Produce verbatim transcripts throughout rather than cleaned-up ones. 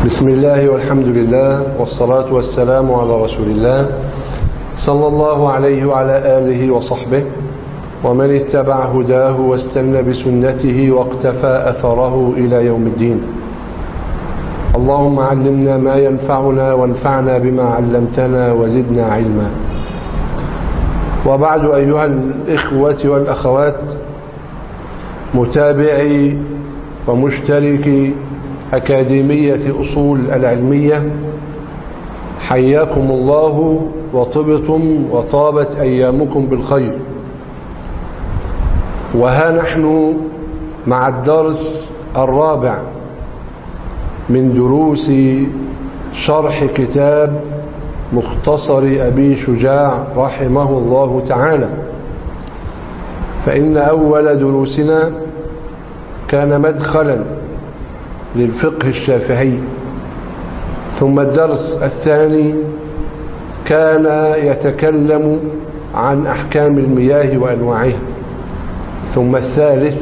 بسم الله والحمد لله والصلاة والسلام على رسول الله صلى الله عليه وعلى آله وصحبه ومن اتبع هداه واستنى بسنته واقتفى أثره إلى يوم الدين. اللهم علمنا ما ينفعنا وانفعنا بما علمتنا وزدنا علما. وبعد، أيها الإخوة والأخوات متابعي ومشتركي أكاديمية أصول العلمية، حياكم الله وطبتم وطابت أيامكم بالخير. وها نحن مع الدرس الرابع من دروس شرح كتاب مختصر أبي شجاع رحمه الله تعالى. فإن أول دروسنا كان مدخلا للفقه الشافعي، ثم الدرس الثاني كان يتكلم عن أحكام المياه وأنواعها، ثم الثالث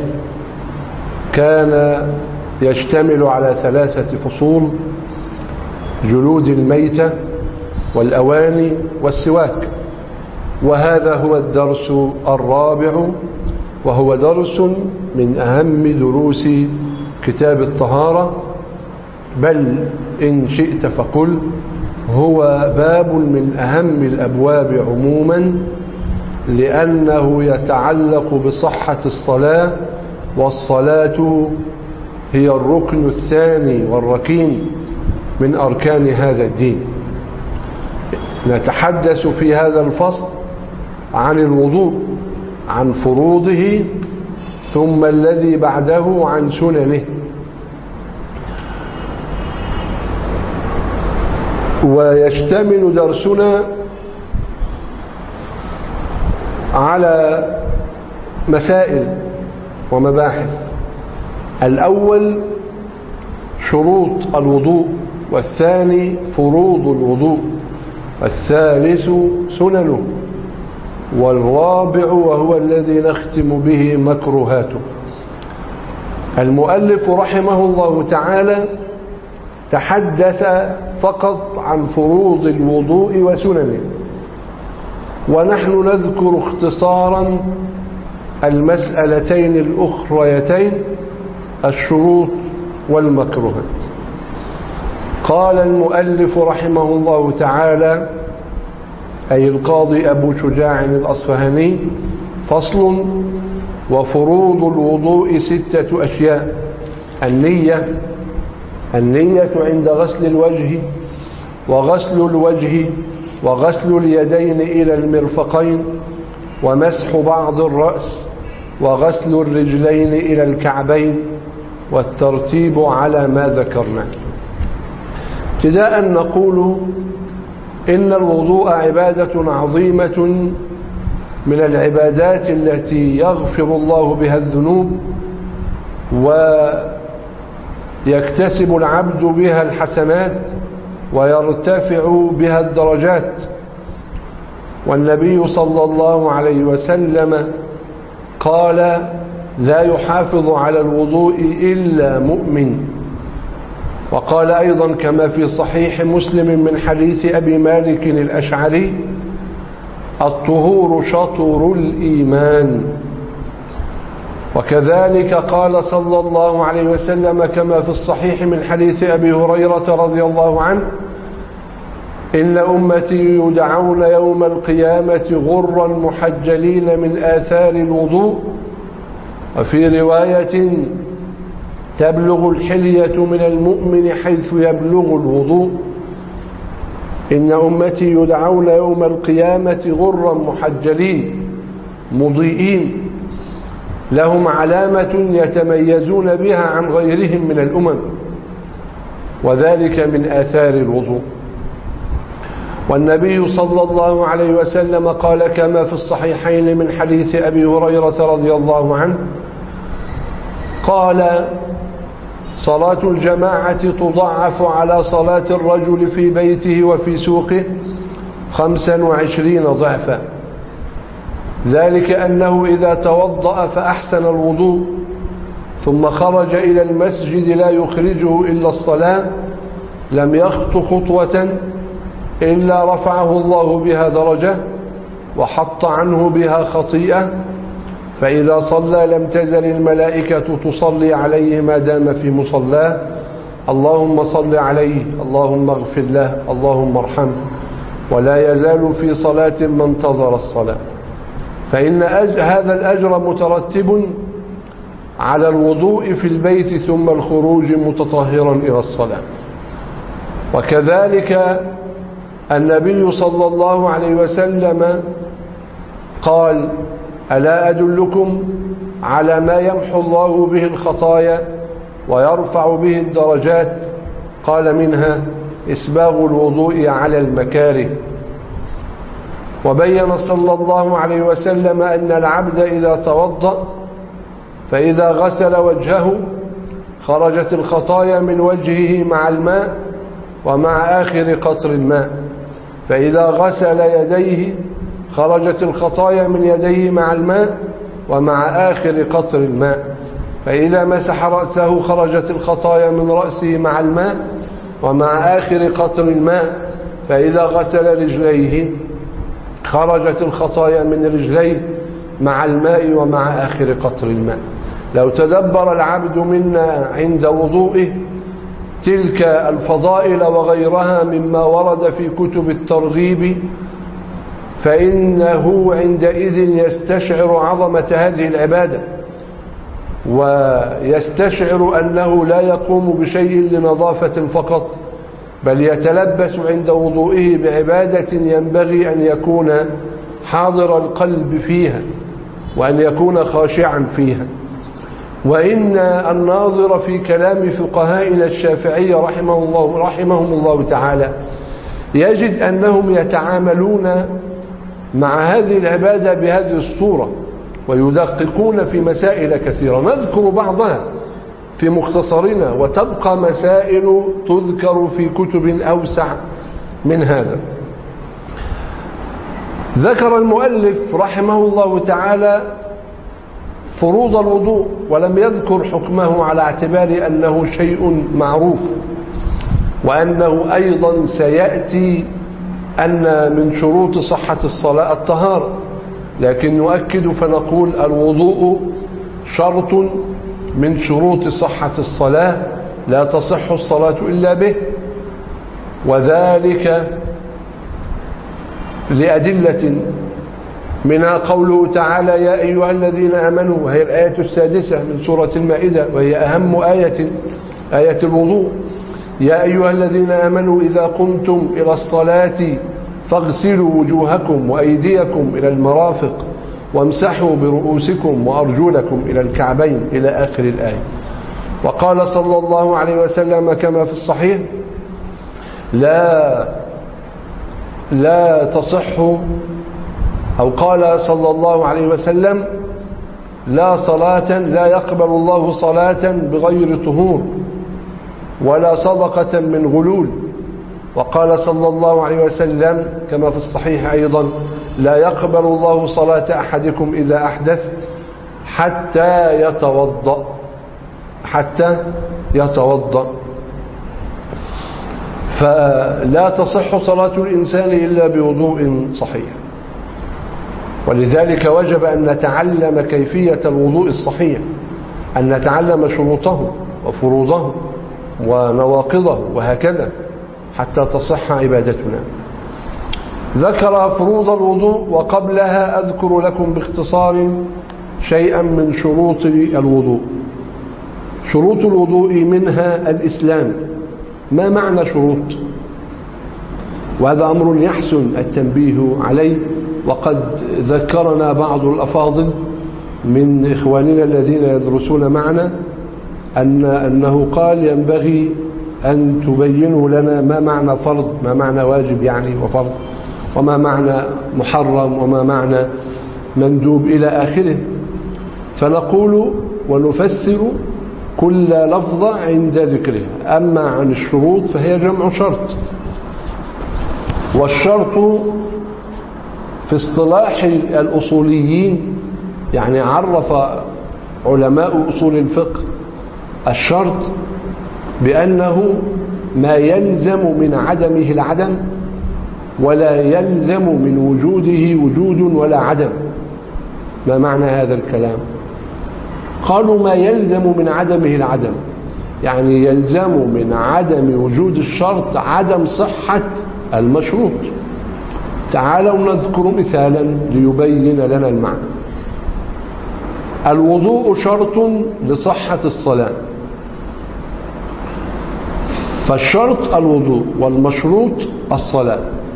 كان يشتمل على ثلاثة فصول: جلود الميتة والأواني والسواك. وهذا هو الدرس الرابع، وهو درس من أهم دروس كتاب الطهارة، بل إن شئت فقل هو باب من أهم الأبواب عموما، لأنه يتعلق بصحة الصلاة، والصلاة هي الركن الثاني والركين من أركان هذا الدين. نتحدث في هذا الفصل عن الوضوء، عن فروضه، ثم الذي بعده عن سننه. ويشتمل درسنا على مسائل ومباحث: الأول شروط الوضوء، والثاني فروض الوضوء، والثالث سننه، والرابع وهو الذي نختم به مكروهاته. المؤلف رحمه الله تعالى تحدث فقط عن فروض الوضوء وسننه، ونحن نذكر اختصارا المسألتين الأخريتين: الشروط والمكروهات. قال المؤلف رحمه الله تعالى، أي القاضي أبو شجاع الأصفهاني: فصل: وفروض الوضوء ستة أشياء: النية النية عند غسل الوجه، وغسل الوجه، وغسل اليدين إلى المرفقين، ومسح بعض الرأس، وغسل الرجلين إلى الكعبين، والترتيب على ما ذكرنا. ابتداء نقول إن الوضوء عبادة عظيمة من العبادات التي يغفر الله بها الذنوب ويكتسب العبد بها الحسنات ويرتفع بها الدرجات. والنبي صلى الله عليه وسلم قال: لا يحافظ على الوضوء إلا مؤمن. وقال أيضا كما في صحيح مسلم من حديث أبي مالك الأشعري: الطهور شطر الإيمان. وكذلك قال صلى الله عليه وسلم كما في الصحيح من حديث أبي هريرة رضي الله عنه: إن أمتي يدعون يوم القيامة غرا محجلين من آثار الوضوء. وفي رواية: تبلغ الحلية من المؤمن حيث يبلغ الوضوء. إن أمتي يدعون يوم القيامة غرا محجلين مضيئين، لهم علامة يتميزون بها عن غيرهم من الأمم، وذلك من آثار الوضوء. والنبي صلى الله عليه وسلم قال كما في الصحيحين من حديث أبي هريرة رضي الله عنه قال: صلاة الجماعة تضاعف على صلاة الرجل في بيته وفي سوقه خمسا وعشرين ضعفا، ذلك أنه إذا توضأ فأحسن الوضوء ثم خرج إلى المسجد لا يخرجه إلا الصلاة، لم يخط خطوة إلا رفعه الله بها درجة وحط عنه بها خطيئة، فإذا صلى لم تزل الملائكة تصلي عليه ما دام في مصلاه، اللهم صل عليه، اللهم اغفر له، اللهم ارحمه، ولا يزال في صلاة ما انتظر الصلاة. فإن هذا الأجر مترتب على الوضوء في البيت ثم الخروج متطهرا إلى الصلاة. وكذلك النبي صلى الله عليه وسلم قال: ألا أدلكم على ما يمحو الله به الخطايا ويرفع به الدرجات؟ قال: منها إسباغ الوضوء على المكاره. وبين صلى الله عليه وسلم أن العبد إذا توضأ فإذا غسل وجهه خرجت الخطايا من وجهه مع الماء ومع آخر قطر الماء، فإذا غسل يديه خرجت الخطايا من يديه مع الماء ومع آخر قطر الماء، فإذا مسح رأسه خرجت الخطايا من رأسه مع الماء ومع آخر قطر الماء، فإذا غسل رجليه خرجت الخطايا من رجليه مع الماء ومع آخر قطر الماء. لو تدبر العبد منا عند وضوئه تلك الفضائل وغيرها مما ورد في كتب الترغيب فإنه عندئذ يستشعر عظمة هذه العبادة، ويستشعر أنه لا يقوم بشيء لنظافة فقط، بل يتلبس عند وضوئه بعبادة ينبغي أن يكون حاضر القلب فيها وأن يكون خاشعا فيها. وإن الناظر في كلام فقهائنا الشافعية رحمه الله رحمهم الله تعالى يجد أنهم يتعاملون مع هذه العبادة بهذه الصورة ويدققون في مسائل كثيرة، نذكر بعضها في مختصرنا وتبقى مسائل تذكر في كتب أوسع من هذا. ذكر المؤلف رحمه الله تعالى فروض الوضوء ولم يذكر حكمه على اعتبار أنه شيء معروف، وأنه أيضا سيأتي أن من شروط صحة الصلاة الطهارة، لكن نؤكد فنقول الوضوء شرط من شروط صحة الصلاة، لا تصح الصلاة إلا به، وذلك لأدلة منها قوله تعالى: يا أيها الذين آمنوا، وهي الآية السادسة من سورة المائدة وهي أهم آية، آية الوضوء: يا أيها الذين آمنوا إذا قمتم إلى الصلاة فاغسلوا وجوهكم وأيديكم إلى المرافق وامسحوا برؤوسكم وأرجلكم إلى الكعبين إلى آخر الآية. وقال صلى الله عليه وسلم كما في الصحيح: لا لا تصح، أو قال صلى الله عليه وسلم: لا صلاة لا يقبل الله صلاة بغير طهور ولا صدقة من غلول. وقال صلى الله عليه وسلم كما في الصحيح أيضا: لا يقبل الله صلاة أحدكم إذا أحدث حتى يتوضأ حتى يتوضأ فلا تصح صلاة الإنسان إلا بوضوء صحيح. ولذلك وجب أن نتعلم كيفية الوضوء الصحيح، أن نتعلم شروطه وفروضه ونواقضه وهكذا حتى تصح عبادتنا. ذكر فروض الوضوء، وقبلها أذكر لكم باختصار شيئا من شروط الوضوء. شروط الوضوء منها الإسلام. ما معنى شروط؟ وهذا أمر يحسن التنبيه عليه، وقد ذكرنا بعض الأفاضل من إخواننا الذين يدرسون معنا أن أنه قال ينبغي أن تبينوا لنا ما معنى فرض، ما معنى واجب يعني وفرض، وما معنى محرم، وما معنى مندوب إلى آخره. فنقول ونفسر كل لفظة عند ذكرها. أما عن الشروط فهي جمع شرط، والشرط في اصطلاح الأصوليين يعني عرف علماء أصول الفقه الشرط بأنه ما يلزم من عدمه العدم ولا يلزم من وجوده وجود ولا عدم. ما معنى هذا الكلام؟ قالوا ما يلزم من عدمه العدم، يعني يلزم من عدم وجود الشرط عدم صحة المشروط. تعالوا نذكر مثالا ليبين لنا المعنى. الوضوء شرط لصحة الصلاة، فالشرط الوضوء والمشروط الصلاة.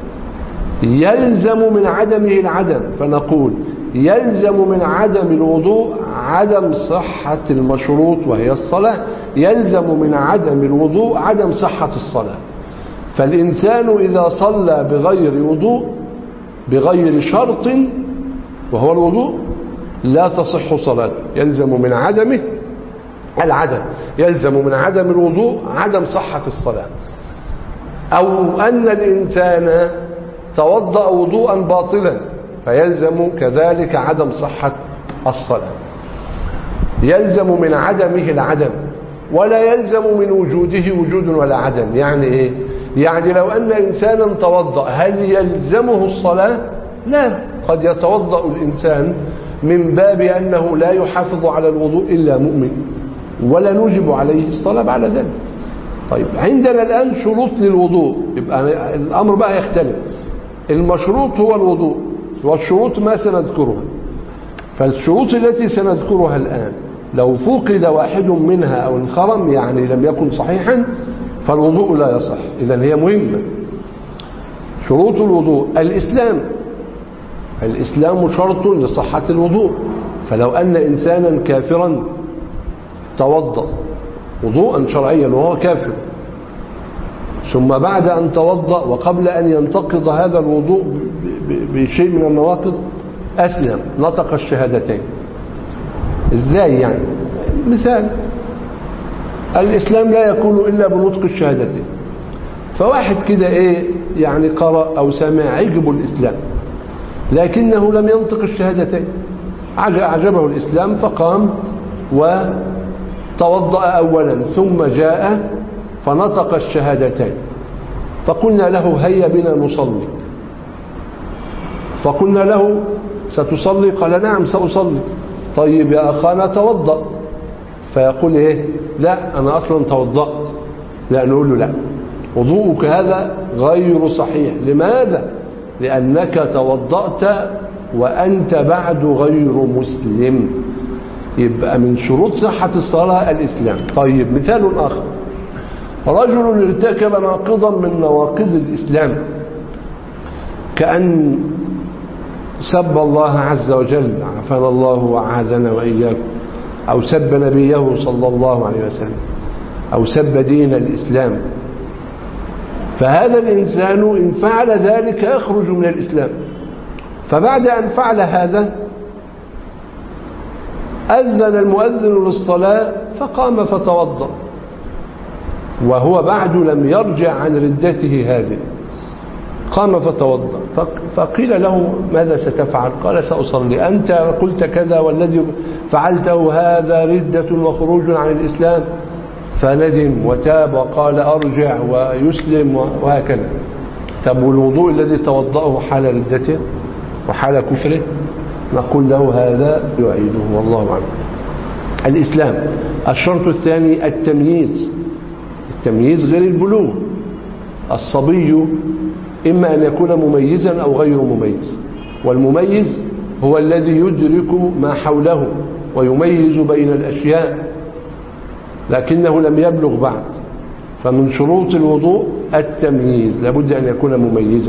يلزم من عدمه العدم، فنقول يلزم من عدم الوضوء عدم صحة المشروط وهي الصلاة، يلزم من عدم الوضوء عدم صحة الصلاة. فالإنسان إذا صلى بغير وضوء بغير شرط وهو الوضوء لا تصح صلاته، يلزم من عدمه العدم، يلزم من عدم الوضوء عدم صحة الصلاة. أو أن الإنسان توضأ وضوءا باطلا فيلزم كذلك عدم صحة الصلاة. يلزم من عدمه العدم ولا يلزم من وجوده وجود ولا عدم. يعني إيه؟ يعني لو أن إنسانا توضأ هل يلزمه الصلاة؟ لا، قد يتوضأ الإنسان من باب أنه لا يحافظ على الوضوء إلا مؤمن ولا نوجب عليه الصلاة بعد ذلك. طيب عندنا الآن شروط للوضوء، يبقى الأمر بقى يختلف. المشروط هو الوضوء والشروط ما سنذكرها. فالشروط التي سنذكرها الآن لو فقد واحد منها أو انخرم يعني لم يكن صحيحا فالوضوء لا يصح. إذن هي مهمة. شروط الوضوء: الإسلام، الإسلام شرط لصحة الوضوء. فلو أن إنسانا كافرا توضأ وضوءا شرعيا وهو كافر ثم بعد أن توضأ وقبل أن ينتقض هذا الوضوء بشيء من النواقض أسلم، نطق الشهادتين. إزاي يعني؟ مثال: الإسلام لا يكون إلا بنطق الشهادتين. فواحد كده إيه يعني قرأ أو سمع عجب الإسلام لكنه لم ينطق الشهادتين، أعجبه الإسلام فقام وتوضأ أولا ثم جاء فنطق الشهادتين، فقلنا له هيا بنا نصلي. فقلنا له ستصلي؟ قال نعم سأصلي. طيب يا أخانا توضأ. فيقول إيه؟ لا أنا أصلا توضأت. لا، نقول له لا، وضوءك هذا غير صحيح. لماذا؟ لأنك توضأت وأنت بعد غير مسلم. يبقى من شروط صحة الصلاة الإسلام. طيب مثال آخر: رجل ارتكب ناقضا من نواقض الإسلام كأن سب الله عز وجل، عافانا الله وأعاذنا وإياكم، أو سب نبيه صلى الله عليه وسلم، أو سب دين الإسلام. فهذا الإنسان إن فعل ذلك يخرج من الإسلام. فبعد أن فعل هذا أذن المؤذن للصلاة فقام فتوضأ وهو بعد لم يرجع عن ردته هذه. قام فتوضأ فقيل له ماذا ستفعل؟ قال سأصلي. أنت قلت كذا والذي فعلته هذا ردة وخروج عن الإسلام. فندم وتاب وقال أرجع ويسلم وهكذا. طب والوضوء الذي توضأه حال ردته وحال كفره؟ نقول له هذا يعيده والله أعلم. الإسلام. الشرط الثاني التمييز. التمييز غير البلوغ. الصبي إما أن يكون مميزا أو غير مميز، والمميز هو الذي يدرك ما حوله ويميز بين الأشياء لكنه لم يبلغ بعد. فمن شروط الوضوء التمييز، لابد أن يكون مميزا.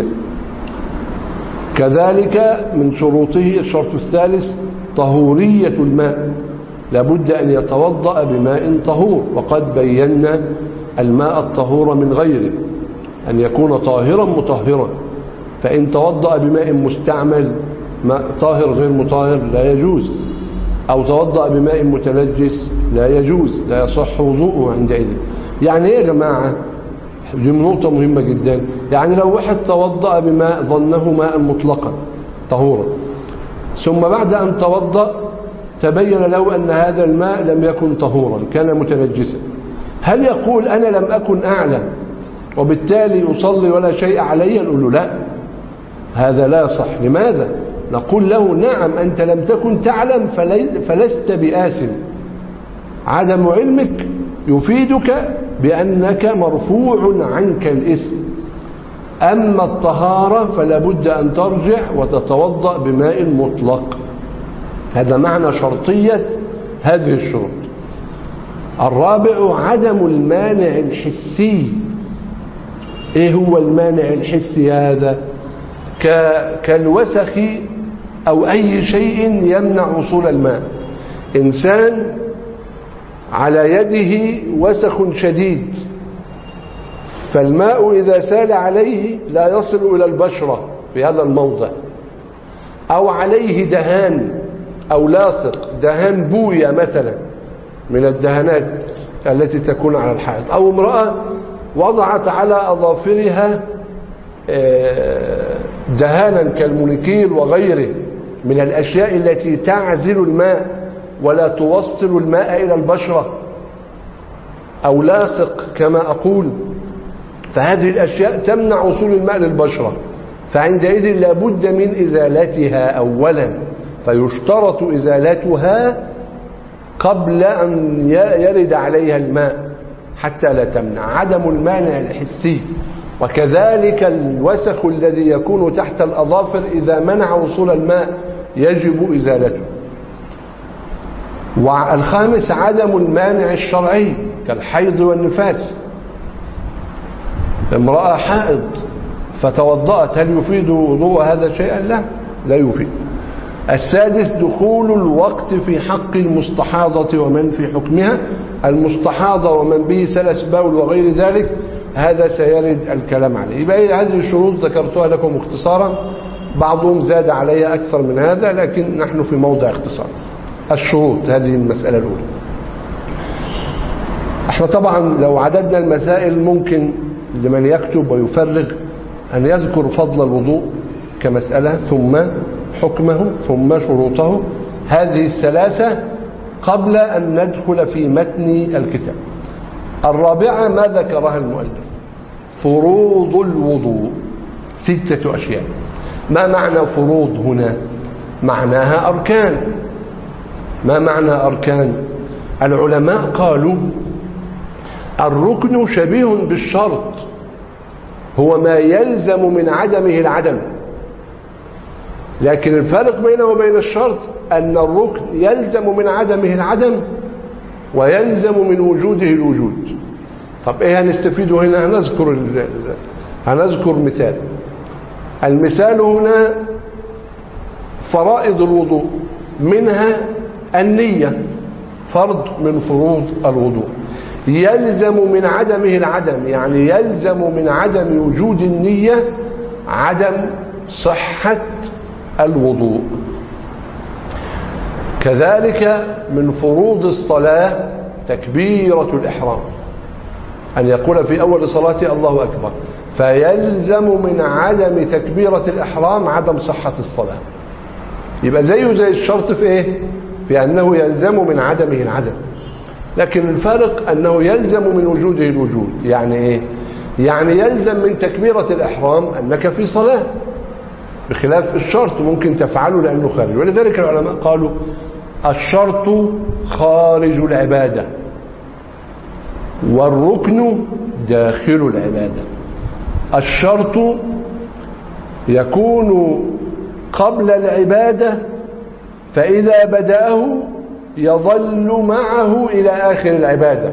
كذلك من شروطه الشرط الثالث طهورية الماء، لابد أن يتوضأ بماء طهور، وقد بينا الماء الطهور من غيره أن يكون طاهرا مطهرا. فإن توضأ بماء مستعمل ماء طاهر غير مطهر لا يجوز، أو توضأ بماء متنجس لا يجوز، لا يصح وضوءه عندئذ. يعني ايه يا جماعة؟ دي نقطة مهمة جدا. يعني لو واحد توضأ بماء ظنه ماء مطلقا طهورا ثم بعد أن توضأ تبين له أن هذا الماء لم يكن طهورا كان متنجسا، هل يقول أنا لم أكن أعلم وبالتالي يصلي ولا شيء عليه، نقول له لا، هذا لا يصح. لماذا؟ نقول له نعم أنت لم تكن تعلم فلست بآثم، عدم علمك يفيدك بأنك مرفوع عنك الإثم. أما الطهارة فلا بد أن ترجع وتتوضأ بماء مطلق. هذا معنى شرطية هذه الشروط. الرابع عدم المانع الحسي. ايه هو المانع الحسي هذا؟ كالوسخ او اي شيء يمنع وصول الماء. انسان على يده وسخ شديد، فالماء اذا سال عليه لا يصل الى البشرة في هذا الموضع، او عليه دهان او لاصق، دهان بوية مثلا من الدهانات التي تكون على الحائط، او امرأة وضعت على اظافرها دهانا كالمونيكير وغيره من الاشياء التي تعزل الماء ولا توصل الماء الى البشرة، او لاصق كما اقول، فهذه الاشياء تمنع وصول الماء للبشرة، فعندئذ لابد من ازالتها اولا، فيشترط ازالتها قبل ان يرد عليها الماء حتى لا تمنع. عدم المانع الحسي. وكذلك الوسخ الذي يكون تحت الأظافر إذا منع وصول الماء يجب إزالته. والخامس عدم المانع الشرعي كالحيض والنفاس. امرأة حائض فتوضأت، هل يفيد وضوء هذا شيئا؟ لا، لا يفيد. السادس دخول الوقت في حق المستحاضة ومن في حكمها. المستحاضة ومن به سلس باول وغير ذلك هذا سيرد الكلام عليه. يبقى هذه الشروط ذكرتها لكم اختصارا، بعضهم زاد عليها أكثر من هذا، لكن نحن في موضع اختصار. الشروط هذه المسألة الأولى. احنا طبعا لو عددنا المسائل ممكن لمن يكتب ويفرغ أن يذكر فضل الوضوء كمسألة، ثم حكمه، ثم شروطه، هذه الثلاثة قبل أن ندخل في متن الكتاب. الرابعة ما ذكرها المؤلف، فروض الوضوء، ستة أشياء. ما معنى فروض هنا؟ معناها أركان. ما معنى أركان؟ العلماء قالوا الركن شبيه بالشرط، هو ما يلزم من عدمه العدم، لكن الفرق بينه وبين الشرط أن الركن يلزم من عدمه العدم ويلزم من وجوده الوجود. طب ايه هنستفيده هنا؟ هنذكر ال... هنذكر مثال. المثال هنا فرائض الوضوء، منها النية، فرض من فروض الوضوء، يلزم من عدمه العدم، يعني يلزم من عدم وجود النية عدم صحة الوضوء. كذلك من فروض الصلاة تكبيرة الإحرام، أن يقول في أول صلاته الله أكبر، فيلزم من عدم تكبيرة الإحرام عدم صحة الصلاة. يبقى زيه زي الشرط في إيه؟ في أنه يلزم من عدمه العدم، لكن الفارق أنه يلزم من وجوده الوجود. يعني إيه؟ يعني يلزم من تكبيرة الإحرام أنك في صلاة، بخلاف الشرط ممكن تفعله لأنه خارج. ولذلك العلماء قالوا الشرط خارج العبادة والركن داخل العبادة. الشرط يكون قبل العبادة، فإذا بدأه يظل معه إلى آخر العبادة،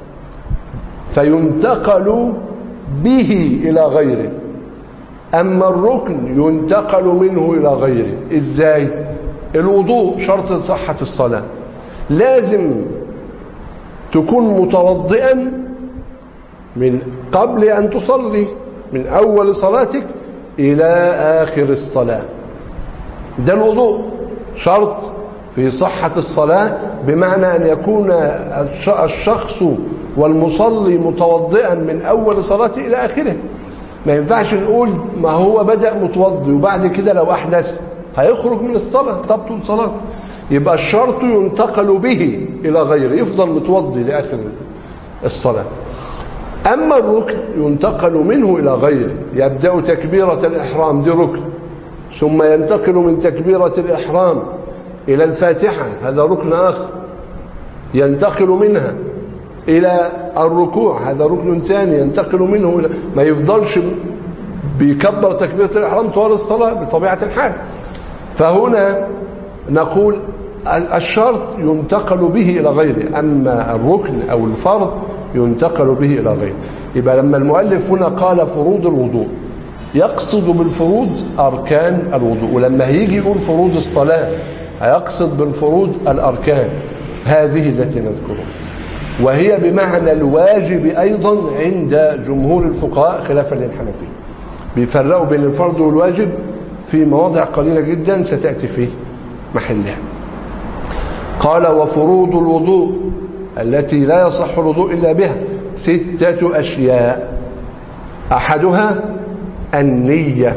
فينتقل به إلى غيره. أما الركن ينتقل منه إلى غيره. إزاي؟ الوضوء شرط صحة الصلاة، لازم تكون متوضئا من قبل أن تصلي، من أول صلاتك إلى آخر الصلاة. ده الوضوء شرط في صحة الصلاة، بمعنى أن يكون الشخص والمصلي متوضئا من أول صلاته إلى آخره. ما ينفعش نقول ما هو بدأ متوضي وبعد كده لو أحدث هيخرج من الصلاة تبطل صلاة. يبقى الشرط ينتقل به إلى غيره، يفضل متوضي لآخر الصلاة. أما الركن ينتقل منه إلى غيره، يبدأ تكبيرة الإحرام دي ركن، ثم ينتقل من تكبيرة الإحرام إلى الفاتحة هذا ركن آخر، ينتقل منها إلى الركوع هذا ركن ثاني، ينتقل منه إلى ما يفضلش بيكبر تكبيرة الإحرام طوال الصلاة بطبيعة الحال. فهنا نقول الشرط ينتقل به إلى غيره، أما الركن أو الفرض ينتقل به إلى غيره. يبقى لما المؤلف هنا قال فروض الوضوء يقصد بالفروض أركان الوضوء، ولما هيجي يقول فروض الصلاة هيقصد بالفروض الأركان هذه التي نذكرها، وهي بمعنى الواجب أيضا عند جمهور الفقهاء خلافا للحنفية. بيفرقوا بين الفرض والواجب في مواضع قليلة جدا ستأتي في محلها. قال وفروض الوضوء التي لا يصح الوضوء إلا بها ستة أشياء، أحدها النية.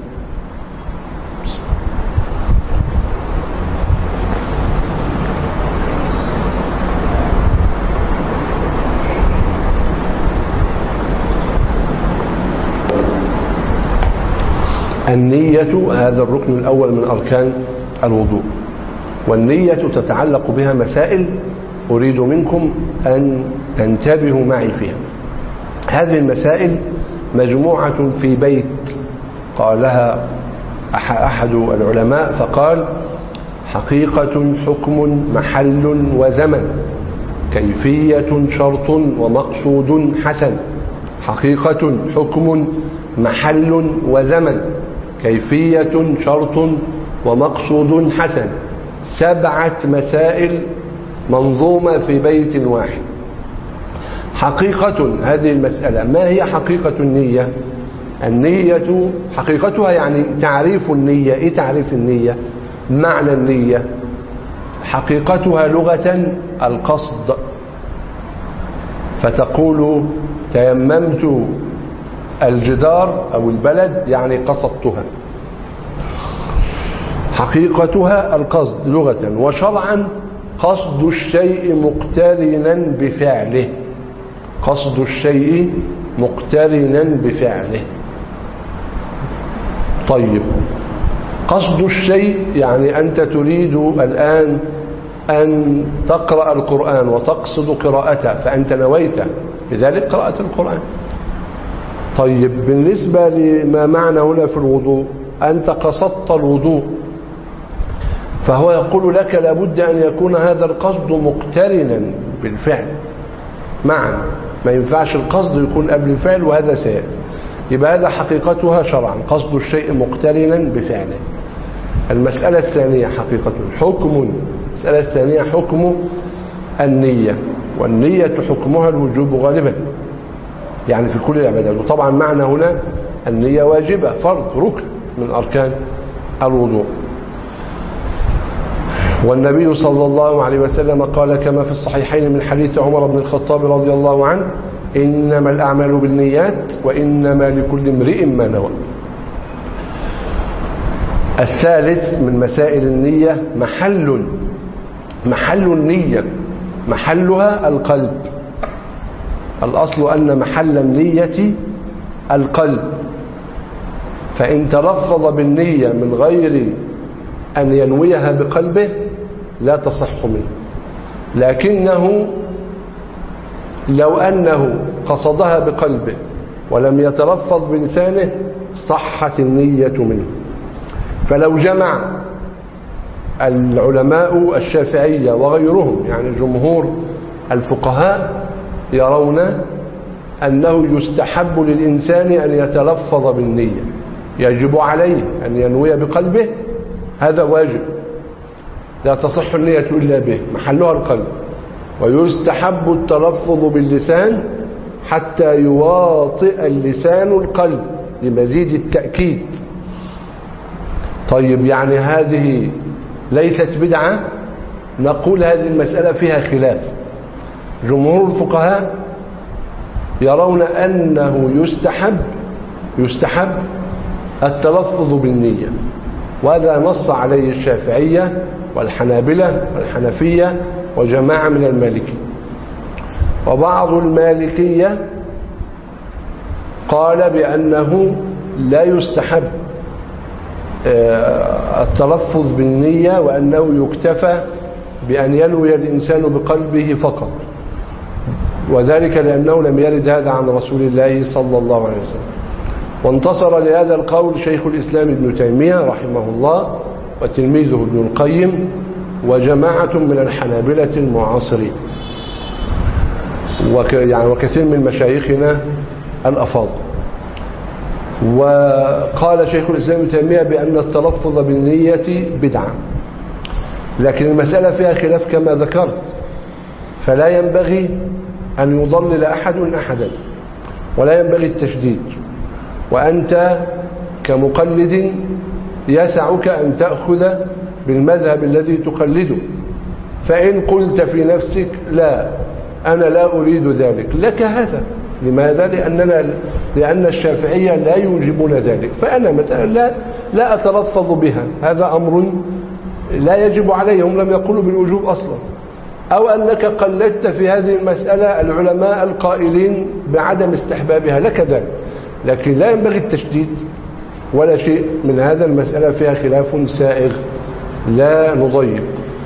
النية هذا الركن الأول من أركان الوضوء، والنية تتعلق بها مسائل أريد منكم أن تنتبهوا معي فيها. هذه المسائل مجموعة في بيت قالها أحد العلماء فقال حقيقة حكم محل وزمن كيفية شرط ومقصود حسن. حقيقة حكم محل وزمن كيفية شرط ومقصود حسن، سبعة مسائل منظومة في بيت واحد. حقيقة هذه المسألة، ما هي حقيقة النية؟ النية حقيقتها يعني تعريف النية. ايه تعريف النية؟ معنى النية حقيقتها لغة القصد، فتقول تيممت الجدار أو البلد يعني قصدتها. حقيقتها القصد لغة، وشرعا قصد الشيء مقترنا بفعله. قصد الشيء مقترنا بفعله. طيب قصد الشيء يعني أنت تريد الآن أن تقرأ القرآن وتقصد قراءته، فأنت نويت بذلك قراءة القرآن. طيب بالنسبة لما معنى هنا في الوضوء، أنت قصدت الوضوء، فهو يقول لك لابد أن يكون هذا القصد مقترنا بالفعل معا، ما ينفعش القصد يكون قبل الفعل، وهذا سيأتي. يبقى هذا حقيقتها شرعا قصد الشيء مقترنا بفعله. المسألة الثانية حقيقة حكم. المسألة الثانية حكم النية، والنية حكمها الوجوب غالبا يعني في كل العبادات. وطبعا معنى هنا النية واجبة فرض ركن من أركان الوضوء. والنبي صلى الله عليه وسلم قال كما في الصحيحين من حديث عمر بن الخطاب رضي الله عنه إنما الأعمال بالنيات وإنما لكل امرئ ما نوى. الثالث من مسائل النية محل محل النية، محلها القلب. الأصل أن محل النية القلب، فإن تلفظ بالنية من غير أن ينويها بقلبه لا تصح منه، لكنه لو أنه قصدها بقلبه ولم يتلفظ بلسانه صحت النية منه. فلو جمع العلماء الشافعية وغيرهم يعني جمهور الفقهاء يرون أنه يستحب للإنسان أن يتلفظ بالنية، يجب عليه أن ينوي بقلبه، هذا واجب لا تصح النية إلا به، محلها القلب. ويستحب التلفظ باللسان حتى يواطئ اللسان القلب لمزيد التأكيد. طيب يعني هذه ليست بدعة؟ نقول هذه المسألة فيها خلاف. جمهور الفقهاء يرون أنه يستحب يستحب التلفظ بالنية، وهذا نص عليه الشافعية والحنابلة والحنفية وجماعة من المالكية. وبعض المالكية قال بأنه لا يستحب التلفظ بالنية، وأنه يكتفى بأن ينوي الإنسان بقلبه فقط، وذلك لأنه لم يرد هذا عن رسول الله صلى الله عليه وسلم. وانتصر لهذا القول شيخ الإسلام ابن تيمية رحمه الله وتلميذه ابن القيم وجماعة من الحنابلة المعاصرين وكثير من مشايخنا الأفاضل. وقال شيخ الإسلام ابن تيمية بأن التلفظ بالنية بدعة، لكن المسألة فيها خلاف كما ذكرت، فلا ينبغي أن يضلل أحد أحدا، ولا ينبغي التشديد. وأنت كمقلد يسعك أن تأخذ بالمذهب الذي تقلده، فإن قلت في نفسك لا أنا لا أريد ذلك لك هذا. لماذا؟ لأننا لأن الشافعية لا يوجبون ذلك، فأنا مثلا لا, لا أتلفظ بها، هذا أمر لا يجب عليهم، لم يقولوا بالوجوب أصلا. أو أنك قلدت في هذه المسألة العلماء القائلين بعدم استحبابها لك ذلك، لكن لا ينبغي التشديد ولا شيء من هذا. المسألة فيها خلاف سائغ لا نضيق.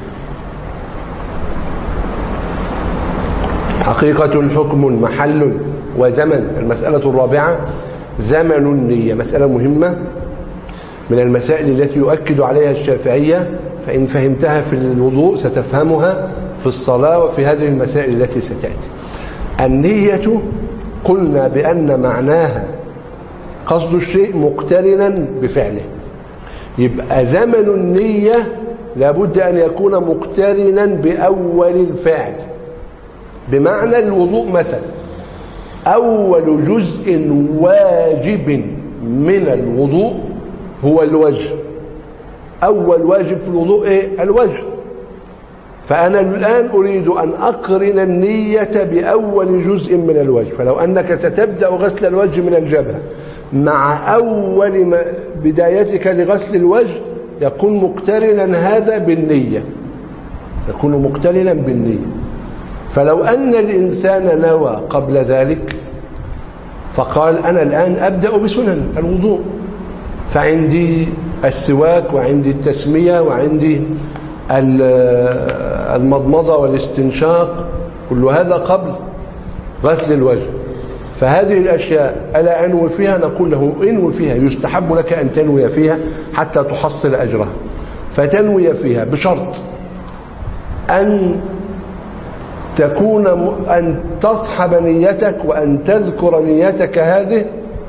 حقيقة حكم محل وزمن. المسألة الرابعة زمن النية، مسألة مهمة من المسائل التي يؤكد عليها الشافعية، فإن فهمتها في الوضوء ستفهمها في الصلاة وفي هذه المسائل التي ستأتي. النية قلنا بأن معناها قصد الشيء مقترنا بفعله، يبقى زمن النية لابد أن يكون مقترنا بأول الفعل. بمعنى الوضوء مثلا، أول جزء واجب من الوضوء هو الوجه. أول واجب في الوضوء إيه؟ الوجه. فأنا الآن أريد أن أقرن النية بأول جزء من الوجه، فلو أنك ستبدأ غسل الوجه من الجبهة مع أول بدايتك لغسل الوجه يكون مقترنا هذا بالنية، يكون مقترنا بالنية. فلو أن الإنسان نوى قبل ذلك فقال أنا الآن أبدأ بسنن الوضوء، فعندي السواك وعندي التسمية وعندي المضمضة والاستنشاق، كل هذا قبل غسل الوجه. فهذه الأشياء ألا أنوي فيها؟ نقول له انوي فيها، يستحب لك أن تنوي فيها حتى تحصل أجرها. فتنوي فيها بشرط أن تكون أن تصحب نيتك وأن تذكر نيتك هذه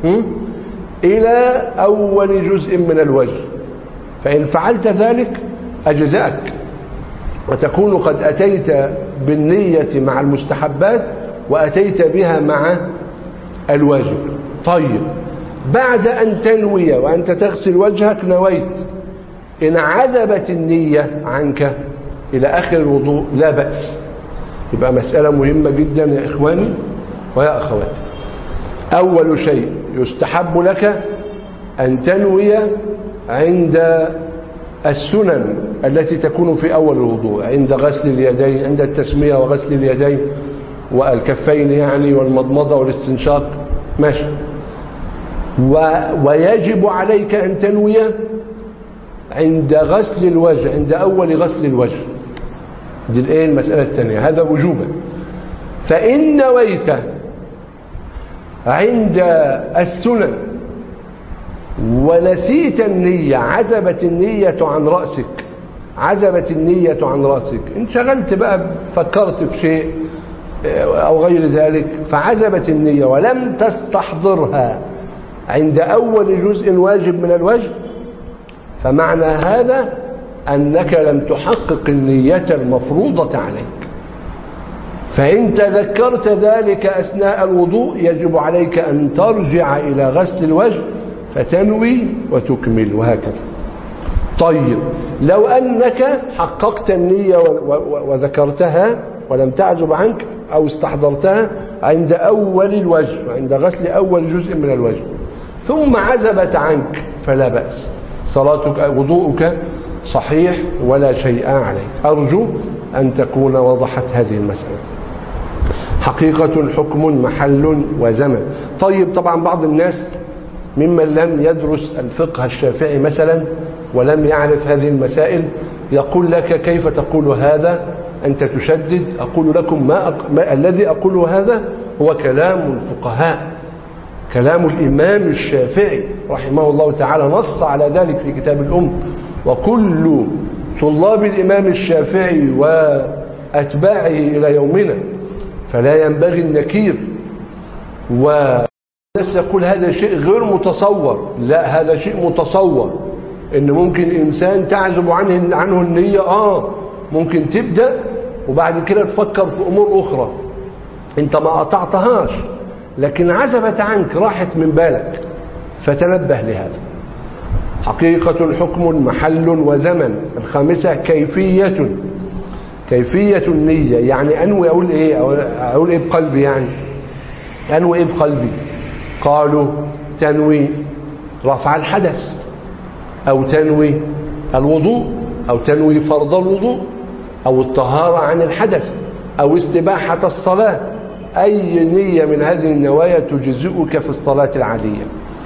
إلى أول جزء من الوجه، فإن فعلت ذلك أجزأك، وتكون قد أتيت بالنية مع المستحبات وأتيت بها مع الواجب. طيب، بعد أن تنوي وأنت تغسل وجهك نويت، إن عذبت النية عنك إلى آخر الوضوء لا بأس. يبقى مسألة مهمة جدا يا إخواني ويا أخواتي. أول شيء يستحب لك أن تنوي عند السنن التي تكون في أول الوضوء، عند غسل اليدين، عند التسمية وغسل اليدين والكفين يعني والمضمضة والاستنشاق، ماشي. و... ويجب عليك أن تنوي عند غسل الوجه، عند أول غسل الوجه. دي الايه المسألة الثانية، هذا وجوبا. فإن نويت عند السنن ونسيت النية، عزبت النية عن رأسك، عزبت النية عن رأسك، انشغلت بقى فكرت في شيء أو غير ذلك فعزبت النية ولم تستحضرها عند أول جزء واجب من الوجه، فمعنى هذا أنك لم تحقق النية المفروضة عليك. فإن تذكرت ذلك أثناء الوضوء يجب عليك أن ترجع إلى غسل الوجه فتنوي وتكمل، وهكذا. طيب، لو أنك حققت النية وذكرتها ولم تعزب عنك أو استحضرتها عند أول الوجه، عند غسل أول جزء من الوجه، ثم عزبت عنك فلا بأس، صلاتك وضوءك صحيح ولا شيء عليك. أرجو أن تكون وضحت هذه المسألة. حقيقة حكم محل وزمن. طيب طبعا بعض الناس ممن لم يدرس الفقه الشافعي مثلا ولم يعرف هذه المسائل يقول لك كيف تقول هذا أنت تشدد. أقول لكم ما, أق... ما الذي أقوله هذا هو كلام الفقهاء، كلام الإمام الشافعي رحمه الله تعالى، نص على ذلك في كتاب الأم. وكل طلاب الإمام الشافعي وأتباعه إلى يومنا، فلا ينبغي النكير والناس يقول هذا شيء غير متصور. لا، هذا شيء متصور، إن ممكن إنسان تعزب عنه, عنه النية آه ممكن تبدأ وبعد كده تفكر في أمور أخرى أنت ما قطعتهاش لكن عزبت عنك، راحت من بالك، فتنبه لهذا. حقيقة حكم محل وزمن. الخامسة كيفية كيفية النية، يعني أنوي أقول إيه أقول إيه بقلبي، يعني أنوي إيه بقلبي. قالوا تنوي رفع الحدث، أو تنوي الوضوء، أو تنوي فرض الوضوء، أو الطهارة عن الحدث، أو استباحة الصلاة. أي نية من هذه النوايا تجزئك في الصلاة العادية.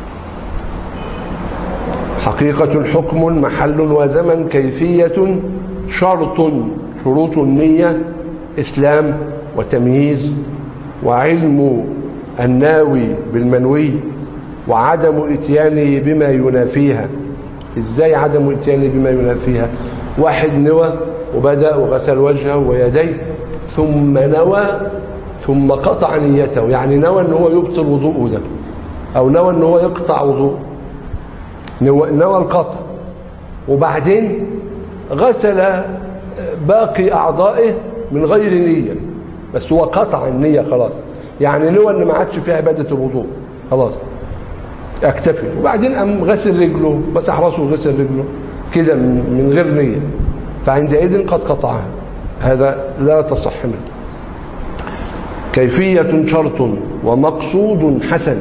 حقيقة حكم محل وزمن. كيفية شرط شروط النية إسلام وتمييز وعلم الناوي بالمنوي وعدم اتيانه بما ينافيها. إزاي عدم اتيانه بما ينافيها؟ واحد نوى وبدأ وغسل وجهه ويديه ثم نوى ثم قطع نيته، يعني نوى ان هو يبطل وضوءه ده، او نوى ان هو يقطع وضوء، نوى القطع، وبعدين غسل باقي اعضائه من غير نية، بس هو قطع النية خلاص، يعني نوى ان ما عادش فيها عبادة الوضوء خلاص اكتفي، وبعدين قام غسل رجله، مسح راسه وغسل رجله كده من غير نية، فعندئذ قد قطعها، هذا لا تصح منه. كيفية شرط ومقصود حسن.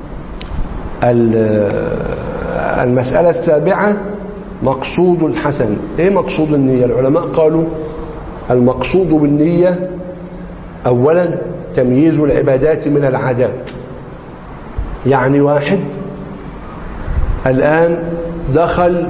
المسألة السابعة مقصود الحسن. ايه مقصود النية؟ العلماء قالوا المقصود بالنية اولا تمييز العبادات من العادات. يعني واحد الآن دخل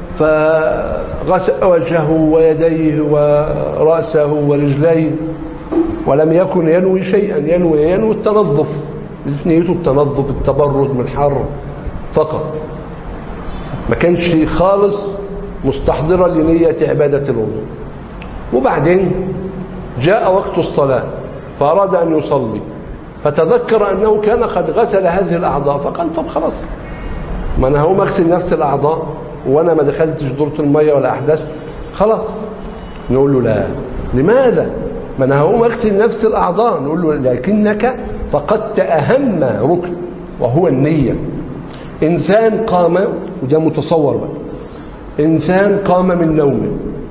فغسل وجهه ويديه ورأسه ورجليه ولم يكن ينوي شيئا، ينوي ينوي التنظف، نيته التنظف، التبرد من الحر فقط، ما كانش خالص مستحضرا لنية عبادة الوضوء. وبعدين جاء وقت الصلاة فأراد أن يصلي فتذكر أنه كان قد غسل هذه الأعضاء، فقال طب خلاص ما أنا هقوم أغسل نفس الأعضاء وأنا ما دخلتش دورة المية ولا أحدثت خلاص. نقول له لا، لماذا؟ ما أنا هقوم أغسل نفس الأعضاء. نقول له لكنك فقدت أهم ركن وهو النية. إنسان قام، وده متصور بقى، إنسان قام من نومه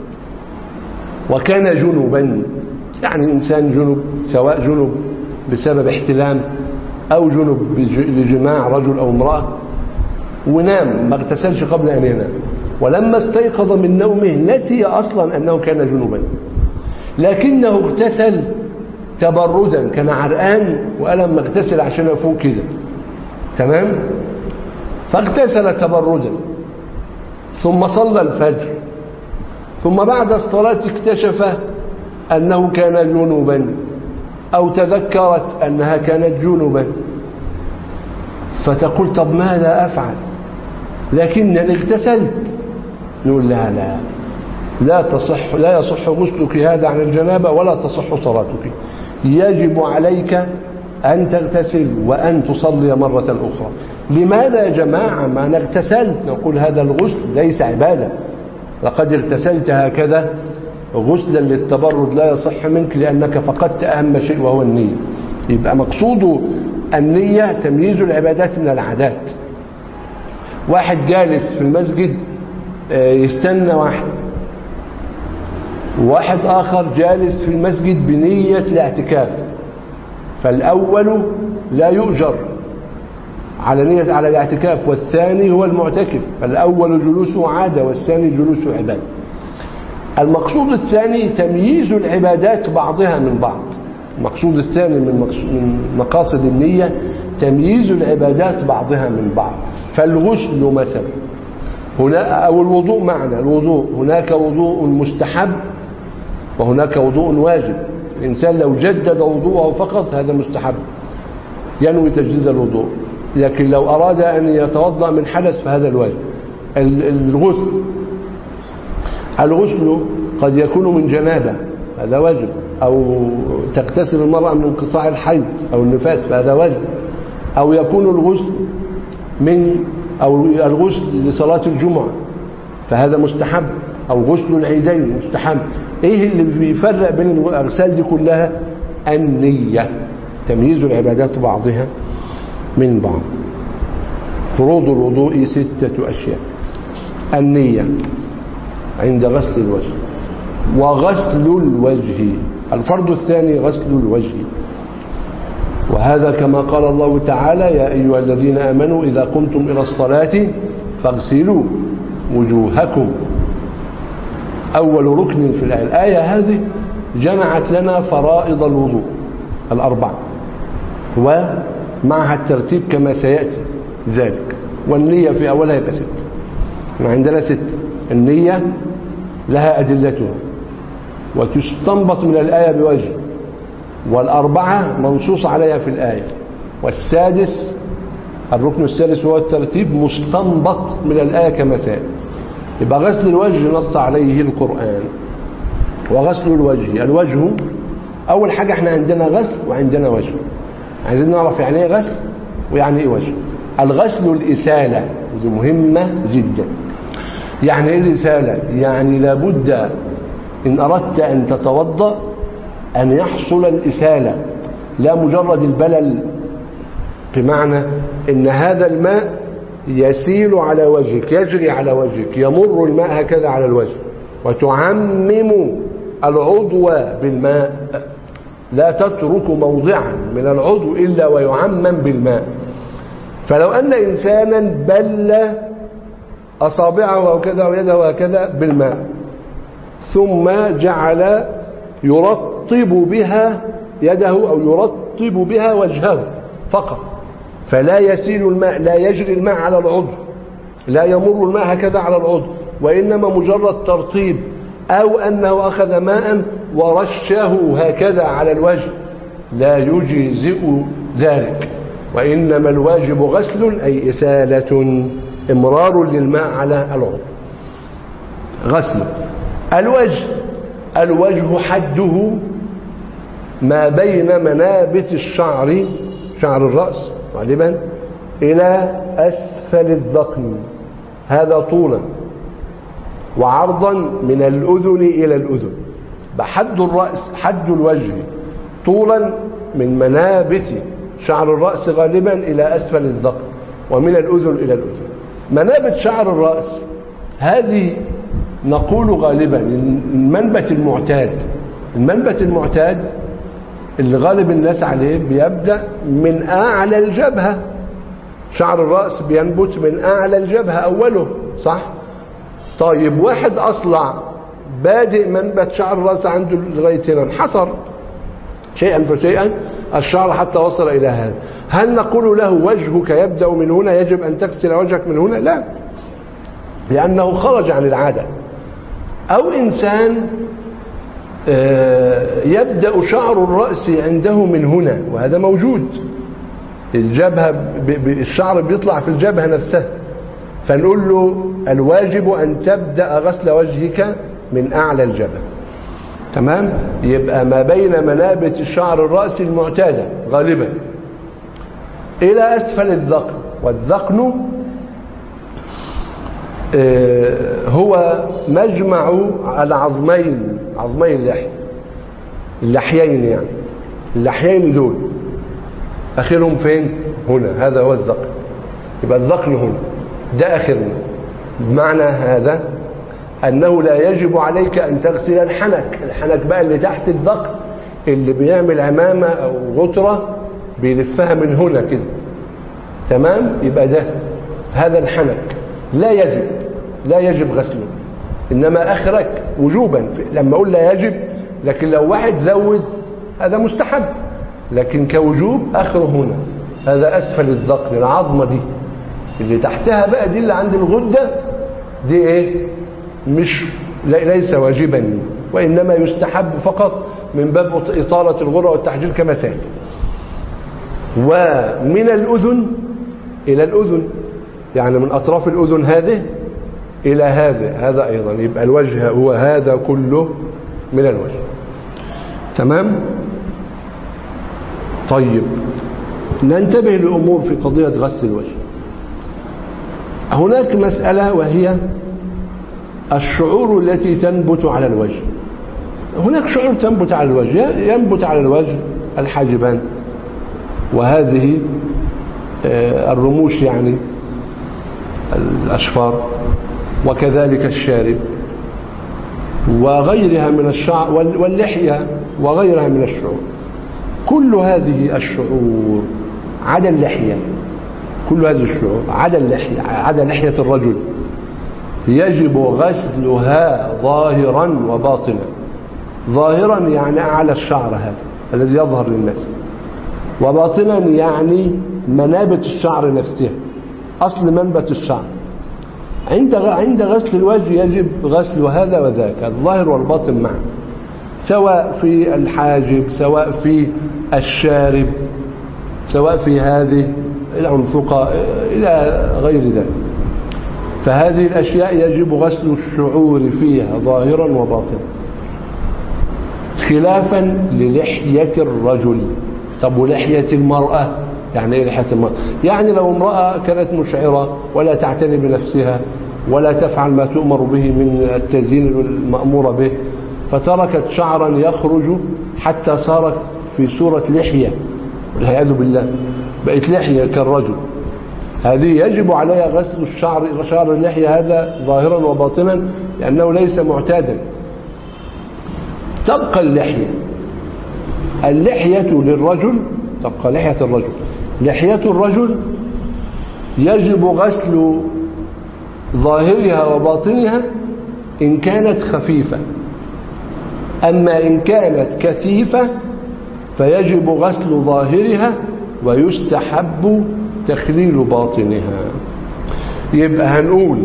وكان جنبا، يعني إنسان جنب، سواء جنب بسبب احتلام أو جنب لجماع رجل أو امرأة، ونام ما اغتسلش قبل أن ينام، ولما استيقظ من نومه نسي أصلا أنه كان جنبا، لكنه اغتسل تبردا، كان عرقان وقال لما اغتسل عشان أفوق كده، تمام؟ فاغتسل تبردا ثم صلى الفجر، ثم بعد الصلاة اكتشف أنه كان جنبا أو تذكرت أنها كانت جنبا، فتقول طب ماذا أفعل؟ لكنني اغتسلت. نقول لها لا لا تصح، لا يصح غسلك هذا عن الجنابة ولا تصح صلاتك، يجب عليك أن تغتسل وأن تصلي مرة أخرى. لماذا يا جماعة؟ ما أنا اغتسلت. نقول هذا الغسل ليس عبادة، لقد اغتسلت هكذا غسلا للتبرد لا يصح منك لأنك فقدت أهم شيء وهو النية. يبقى مقصود النية تمييز العبادات من العادات. واحد جالس في المسجد يستنى واحد، وواحد آخر جالس في المسجد بنية الاعتكاف، فالأول لا يؤجر على نية على الاعتكاف، والثاني هو المعتكف، فالأول جلوسه عادة والثاني جلوسه عبادة. المقصود الثاني تمييز العبادات بعضها من بعض، المقصود الثاني من مقاصد النية تمييز العبادات بعضها من بعض. فالغسل مثلا هنا أو الوضوء معنى الوضوء، هناك وضوء مستحب وهناك وضوء واجب. الإنسان لو جدد وضوءه فقط هذا مستحب ينوي تجديد الوضوء، لكن لو أراد أن يتوضأ من حدث فهذا الواجب. الغسل الغسل قد يكون من جنابة هذا واجب، أو تغتسل المرأة من انقطاع الحيض أو النفاس فهذا واجب، أو يكون الغسل من أو الغسل لصلاة الجمعة فهذا مستحب، أو غسل العيدين مستحب. إيه اللي بيفرق بين الأغسال دي كلها؟ النية، تمييز العبادات بعضها من بعض. فروض الوضوء ستة أشياء: النية عند غسل الوجه، وغسل الوجه. الفرض الثاني غسل الوجه، وهذا كما قال الله تعالى: يا أيها الذين آمنوا إذا قمتم إلى الصلاة فاغسلوا وجوهكم. أول ركن في الآية. الآية هذه جمعت لنا فرائض الوضوء الأربعة ومعها الترتيب كما سيأتي ذلك. والنية في أولها يبقى ست، عندنا ست. النية لها أدلتها وتستنبط من الآية بوجه، والأربعة منصوص عليها في الآية، والسادس الركن السادس هو الترتيب مستنبط من الآية كما سيأتي. يبقى غسل الوجه نص عليه القرآن. وغسل الوجه، الوجه أول حاجة احنا عندنا غسل وعندنا وجه. عايزين نعرف يعني ايه غسل ويعني ايه وجه. الغسل الإسالة، دي مهمة جدا. يعني ايه الإسالة؟ يعني لابد إن أردت أن تتوضأ أن يحصل الإسالة، لا مجرد البلل، بمعنى إن هذا الماء يسيل على وجهك، يجري على وجهك، يمر الماء هكذا على الوجه، وتعمم العضو بالماء، لا تترك موضعا من العضو إلا ويعمم بالماء. فلو أن إنسانا بل أصابعه هكذا ويده هكذا بالماء ثم جعل يرطب بها يده أو يرطب بها وجهه فقط، فلا يسيل الماء، لا يجري الماء على العضو، لا يمر الماء هكذا على العضو، وإنما مجرد ترطيب، أو أنه أخذ ماء ورشه هكذا على الوجه، لا يجزئ ذلك. وإنما الواجب غسل أي إسالة، إمرار للماء على العضو. غسل الوجه، الوجه حده ما بين منابت الشعر، شعر الرأس غالبا، إلى أسفل الذقن، هذا طولا، وعرضا من الأذن إلى الأذن. بحد الرأس، حد الوجه طولا من منابت شعر الرأس غالبا إلى أسفل الذقن، ومن الأذن إلى الأذن. منابت شعر الرأس هذه نقول غالبا المنبت المعتاد. المنبت المعتاد اللي غالب الناس عليه بيبدأ من أعلى الجبهة، شعر الرأس بينبت من أعلى الجبهة أوله، صح؟ طيب واحد أصلع بادئ منبت شعر الرأس عنده لغاية هنا، انحصر شيئا فشيئا الشعر حتى وصل إلى هذا، هل نقول له وجهك يبدأ من هنا يجب أن تغسل وجهك من هنا؟ لا، لأنه خرج عن العادة. أو إنسان يبدأ شعر الرأس عنده من هنا، وهذا موجود، الجبهة الشعر بيطلع في الجبهة نفسها، فنقول له الواجب أن تبدأ غسل وجهك من أعلى الجبهة. تمام؟ يبقى ما بين منابت شعر الرأس المعتادة غالبا إلى أسفل الذقن. والذقن هو مجمع العظمين، عظمي اللحية، اللحيين يعني، اللحيين دول آخرهم فين؟ هنا، هذا هو الذقن. يبقى الذقن هنا، ده آخرنا. بمعنى هذا أنه لا يجب عليك أن تغسل الحنك، الحنك بقى اللي تحت الذقن اللي بيعمل عمامة أو غطرة بيلفها من هنا كده، تمام؟ يبقى ده هذا الحنك لا يجب، لا يجب غسله، إنما أخرك وجوبا. لما أقول لا يجب، لكن لو واحد زود هذا مستحب، لكن كوجوب آخره هنا، هذا أسفل الذقن، العظمة دي اللي تحتها بقى دي اللي عند الغدة دي إيه؟ مش ليس واجبا، وإنما يستحب فقط من باب إطالة الغرة والتحجيل كما سيأتي. ومن الأذن إلى الأذن، يعني من أطراف الأذن هذه إلى هذا، هذا أيضا يبقى الوجه هو هذا كله من الوجه. تمام؟ طيب ننتبه لأمور في قضية غسل الوجه. هناك مسألة وهي الشعور التي تنبت على الوجه. هناك شعور تنبت على الوجه، ينبت على الوجه الحاجبان وهذه الرموش يعني الأشفار، وكذلك الشارب وغيرها من الشعر واللحية وغيرها من الشعور. كل هذه الشعور عدا اللحية، كل هذه الشعور عدا اللحية، عدا لحية الرجل يجب غسلها ظاهرا وباطنا. ظاهرا يعني أعلى الشعر هذا الذي يظهر للناس، وباطنا يعني منابت الشعر نفسها، أصل منبت الشعر. عند عند غسل الوجه يجب غسل هذا وذاك، الظاهر والباطن معا، سواء في الحاجب، سواء في الشارب، سواء في هذه العنفقة إلى غير ذلك. فهذه الأشياء يجب غسل الشعور فيها ظاهرا وباطنا، خلافا للحية الرجل. طب ولحية المرأة يعني ايه لحية المرأة؟ يعني لو امرأة كانت مشعرة ولا تعتني بنفسها ولا تفعل ما تؤمر به من التزيين المأمورة به، فتركت شعرا يخرج حتى صارت في صورة لحية والعياذ بالله، بقت لحية كالرجل، هذه يجب عليها غسل الشعر، شعر اللحية هذا ظاهرا وباطنا لأنه ليس معتادا. تبقى اللحية، اللحية للرجل، تبقى لحية الرجل، لحية الرجل يجب غسل ظاهرها وباطنها إن كانت خفيفة، أما إن كانت كثيفة فيجب غسل ظاهرها ويستحب تخليل باطنها. يبقى هنقول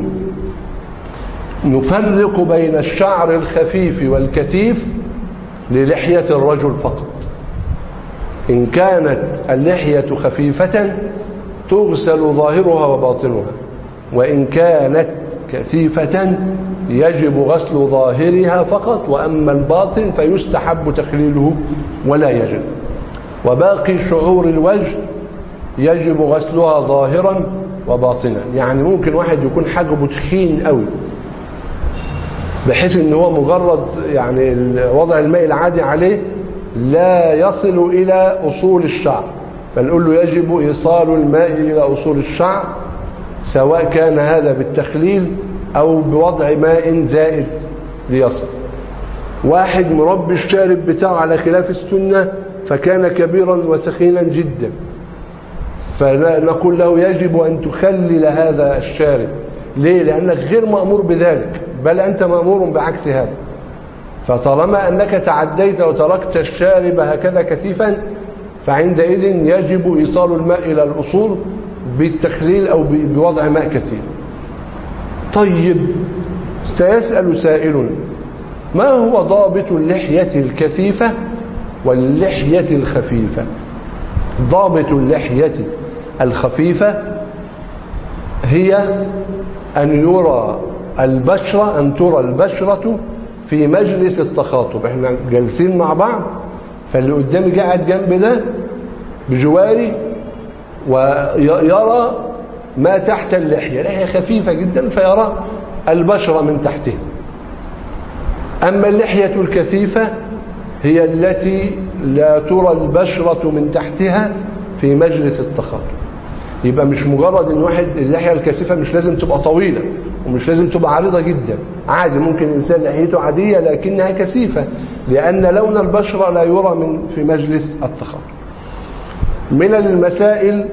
نفرق بين الشعر الخفيف والكثيف للحية الرجل فقط. إن كانت اللحية خفيفة تغسل ظاهرها وباطنها، وإن كانت كثيفة يجب غسل ظاهرها فقط، وأما الباطن فيستحب تخليله ولا يجب. وباقي شعور الوجه يجب غسلها ظاهرا وباطنا. يعني ممكن واحد يكون حاجبه تخين قوي بحيث ان هو مجرد يعني وضع الماء العادي عليه لا يصل الى اصول الشعر، فنقول له يجب ايصال الماء الى اصول الشعر، سواء كان هذا بالتخليل او بوضع ماء زائد ليصل. واحد مربي الشارب بتاعه على خلاف السنة فكان كبيرا وسخينا جدا، فنقول له يجب أن تخلل هذا الشارب. ليه؟ لأنك غير مأمور بذلك، بل أنت مأمور بعكس هذا. فطالما أنك تعديت وتركت الشارب هكذا كثيفا فعندئذ يجب إيصال الماء إلى الأصول بالتخليل أو بوضع ماء كثير. طيب سيسأل سائل: ما هو ضابط اللحية الكثيفة واللحية الخفيفة؟ ضابط اللحية الخفيفة هي أن يرى البشرة أن ترى البشرة في مجلس التخاطب. احنا جالسين مع بعض، فاللي قدامي قاعد جنب ده بجواري ويرى ما تحت اللحية، لحية خفيفة جدا فيرى البشرة من تحتها. أما اللحية الكثيفة هي التي لا ترى البشرة من تحتها في مجلس التخاطب. يبقى مش مجرد ان واحد اللحية الكثيفة مش لازم تبقى طويلة ومش لازم تبقى عريضة جدا، عادي ممكن انسان لحيته عادية لكنها كثيفة لان لون البشرة لا يرى من في مجلس التخاطب. من المسائل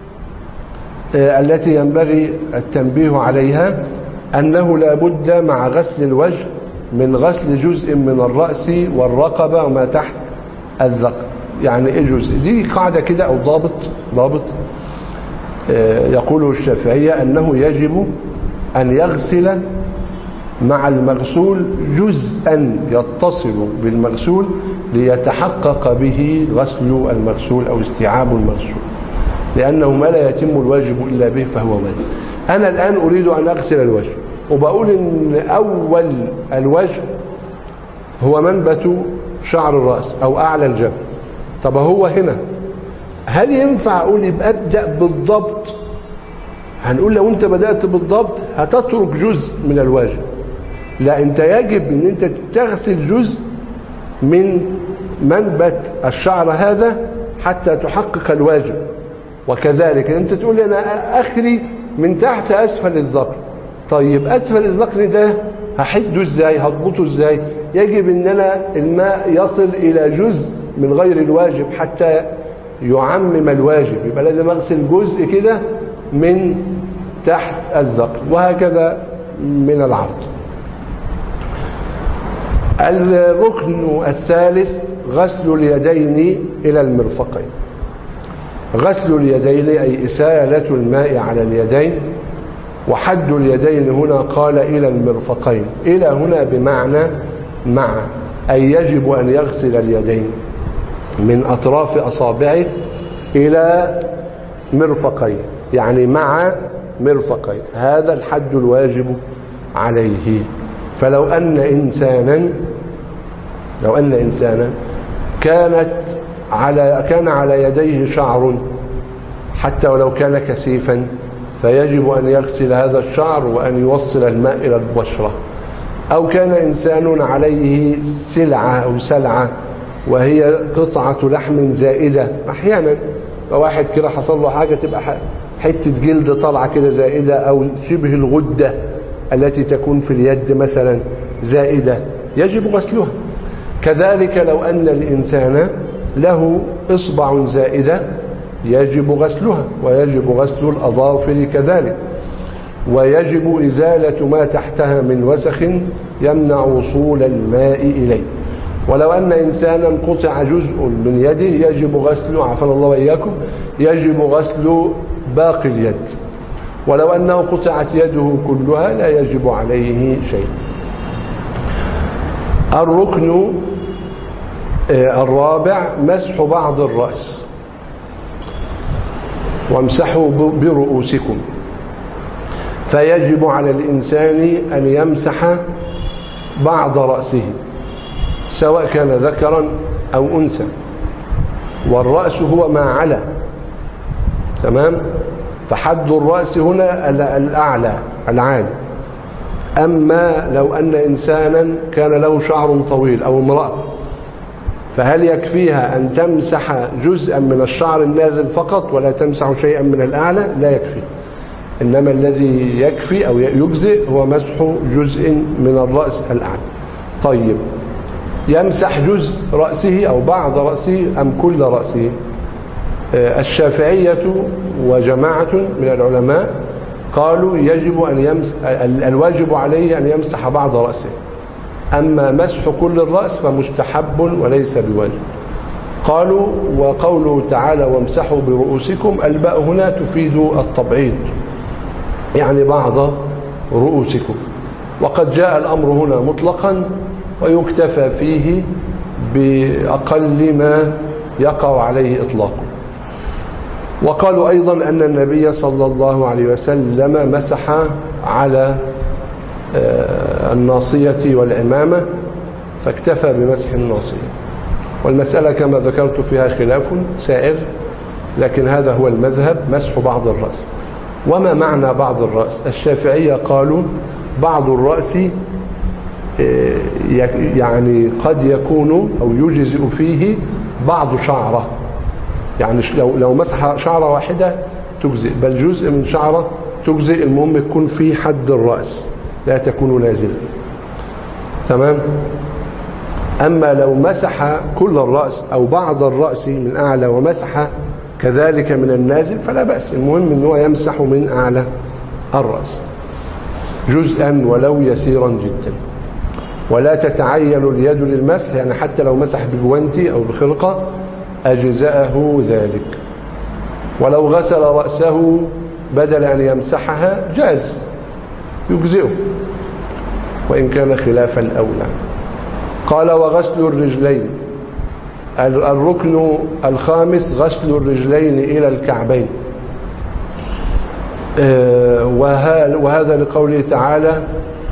التي ينبغي التنبيه عليها أنه لا بد مع غسل الوجه من غسل جزء من الرأس والرقبة وما تحت الذقن. يعني ايه جزء؟ دي قاعدة كده او ضابط ضابط يقوله الشافعية أنه يجب أن يغسل مع المغسول جزءا يتصل بالمغسول ليتحقق به غسل المغسول أو استيعاب المغسول، لأنه ما لا يتم الواجب إلا به فهو واجب. أنا الآن أريد أن أغسل الوجه، وبقول إن أول الوجه هو منبت شعر الرأس أو أعلى الجبهة. طب هو هنا هل ينفع أقول يبقى أبدأ بالضبط؟ هنقول لو أنت بدأت بالضبط هتترك جزء من الوجه. لا، أنت يجب أن أنت تغسل جزء من منبت الشعر هذا حتى تحقق الواجب. وكذلك أنت تقول لي أنا أخري من تحت أسفل الذقن. طيب أسفل الذقن ده هحده إزاي؟ هضبطه إزاي؟ يجب أن أنا الماء يصل إلى جزء من غير الواجب حتى يعمم الواجب، يبقى لازم أغسل جزء كده من تحت الذقن، وهكذا من العرض. الركن الثالث غسل اليدين إلى المرفقين. غسل اليدين أي إسالة الماء على اليدين، وحد اليدين هنا قال إلى المرفقين. إلى هنا بمعنى مع، أي يجب أن يغسل اليدين من أطراف أصابعه إلى مرفقين، يعني مع مرفقين. هذا الحد الواجب عليه. فلو أن إنسانا لو أن إنسانا كانت على كان على يديه شعر حتى ولو كان كثيفا، فيجب أن يغسل هذا الشعر وأن يوصل الماء إلى البشرة. أو كان إنسان عليه سلعة أو سلعة وهي قطعة لحم زائدة، أحيانا واحد كده حصل له حاجة تبقى حتة جلد طالعة كده زائدة، أو شبه الغدة التي تكون في اليد مثلا زائدة، يجب غسلها. كذلك لو أن الإنسان له إصبع زائدة يجب غسلها، ويجب غسل الأظافر كذلك، ويجب إزالة ما تحتها من وسخ يمنع وصول الماء إليه. ولو أن إنسانا قطع جزء من يده يجب غسله، عافانا الله وإياكم، يجب غسل باقي اليد. ولو أنه قطعت يده كلها لا يجب عليه شيء. الركن الرابع مسح بعض الرأس. وامسحوا برؤوسكم. فيجب على الإنسان أن يمسح بعض رأسه سواء كان ذكرا أو أنثى، والرأس هو ما على، تمام؟ فحد الرأس هنا الأعلى العالي. أما لو أن إنسانا كان له شعر طويل أو امرأة، فهل يكفيها أن تمسح جزءا من الشعر النازل فقط ولا تمسح شيئا من الأعلى؟ لا يكفي. إنما الذي يكفي أو يجزئ هو مسح جزء من الرأس الأعلى. طيب، يمسح جزء رأسه أو بعض رأسه أم كل رأسه؟ الشافعية وجماعة من العلماء قالوا يجب أن يمسح، الواجب عليه أن يمسح بعض رأسه، أما مسح كل الرأس فمستحب وليس بواجب. قالوا وقوله تعالى وامسحوا برؤوسكم، الباء هنا تفيد التبعيض، يعني بعض رؤوسكم، وقد جاء الأمر هنا مطلقا ويكتفى فيه بأقل ما يقع عليه إطلاقه. وقالوا أيضا أن النبي صلى الله عليه وسلم مسح على الناصية والعمامة فاكتفى بمسح الناصية. والمسألة كما ذكرت فيها خلاف سائر، لكن هذا هو المذهب، مسح بعض الرأس. وما معنى بعض الرأس؟ الشافعية قالوا بعض الرأس يعني قد يكون أو يجزئ فيه بعض شعرة، يعني لو لو مسح شعرة واحدة تجزئ، بل جزء من شعرة تجزئ، المهم يكون في حد الرأس لا تكون نازلة، تمام؟ أما لو مسح كل الرأس أو بعض الرأس من أعلى ومسح كذلك من النازل فلا بأس، المهم أنه يمسح من أعلى الرأس جزءا ولو يسيرا جدا. ولا تتعين اليد للمسح، يعني حتى لو مسح بجوانتي أو بخرقة أجزأه ذلك. ولو غسل رأسه بدل أن يمسحها جاز يجزئه وإن كان خلاف الأولى. قال وغسل الرجلين، الركن الخامس غسل الرجلين إلى الكعبين، وهذا لقوله تعالى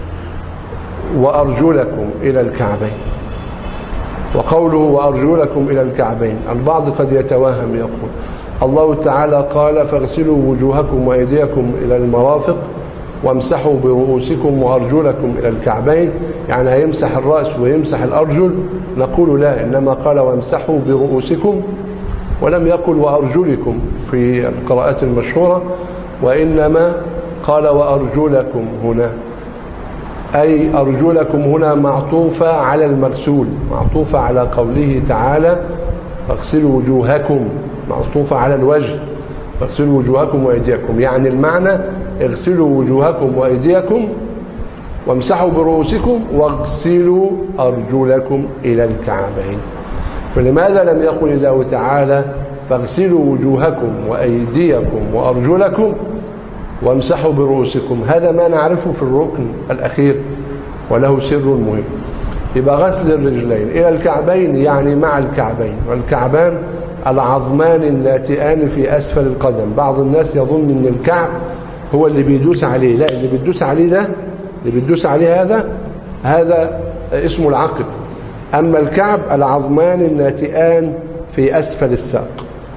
وأرجلكم إلى الكعبين. وقوله وأرجلكم إلى الكعبين البعض قد يتوهم يقول الله تعالى قال فاغسلوا وجوهكم وأيديكم إلى المرافق وامسحوا برؤوسكم وأرجلكم إلى الكعبين، يعني هيمسح الرأس ويمسح الأرجل. نقول لا، إنما قال وامسحوا برؤوسكم ولم يقل وأرجلكم في القراءات المشهورة، وإنما قال وأرجلكم هنا، أي أرجلكم هنا معطوفة على المغسول، معطوفة على قوله تعالى فاغسلوا وجوهكم، معطوفة على الوجه فاغسلوا وجوهكم وأيديكم، يعني المعنى اغسلوا وجوهكم وأيديكم وامسحوا برؤوسكم واغسلوا أرجلكم إلى الكعبين. فلماذا لم يقل الله تعالى فاغسلوا وجوهكم وأيديكم وأرجلكم وامسحوا برؤوسكم؟ هذا ما نعرفه في الركن الأخير وله سر مهم. يبقى غسل الرجلين إلى الكعبين يعني مع الكعبين، والكعبان العظمان الناتئان في أسفل القدم. بعض الناس يظن أن الكعب هو اللي بيدوس عليه، لا، اللي بيدوس عليه ده اللي بيدوس عليه هذا هذا اسمه العقب، أما الكعب العظمان الناتئان في أسفل الساق.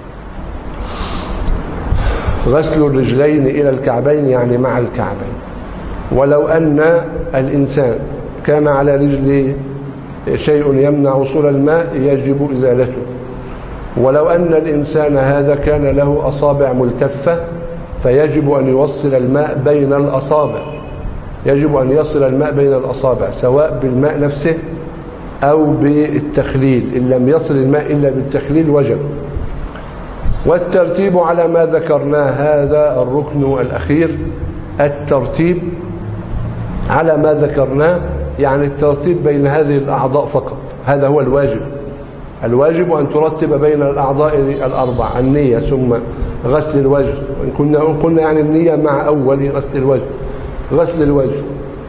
غسل الرجلين إلى الكعبين يعني مع الكعبين. ولو أن الإنسان كان على رجله شيء يمنع وصول الماء يجب إزالته. ولو أن الإنسان هذا كان له أصابع ملتفة فيجب أن يوصل الماء بين الأصابع، يجب أن يصل الماء بين الأصابع سواء بالماء نفسه أو بالتخليل، إن لم يصل الماء إلا بالتخليل وجب. والترتيب على ما ذكرناه، هذا الركن الأخير، الترتيب على ما ذكرناه، يعني الترتيب بين هذه الأعضاء فقط، هذا هو الواجب. الواجب أن ترتب بين الأعضاء الأربع، النية ثم غسل الوجه، وإن كنا قلنا يعني النية مع أول غسل الوجه، غسل الوجه،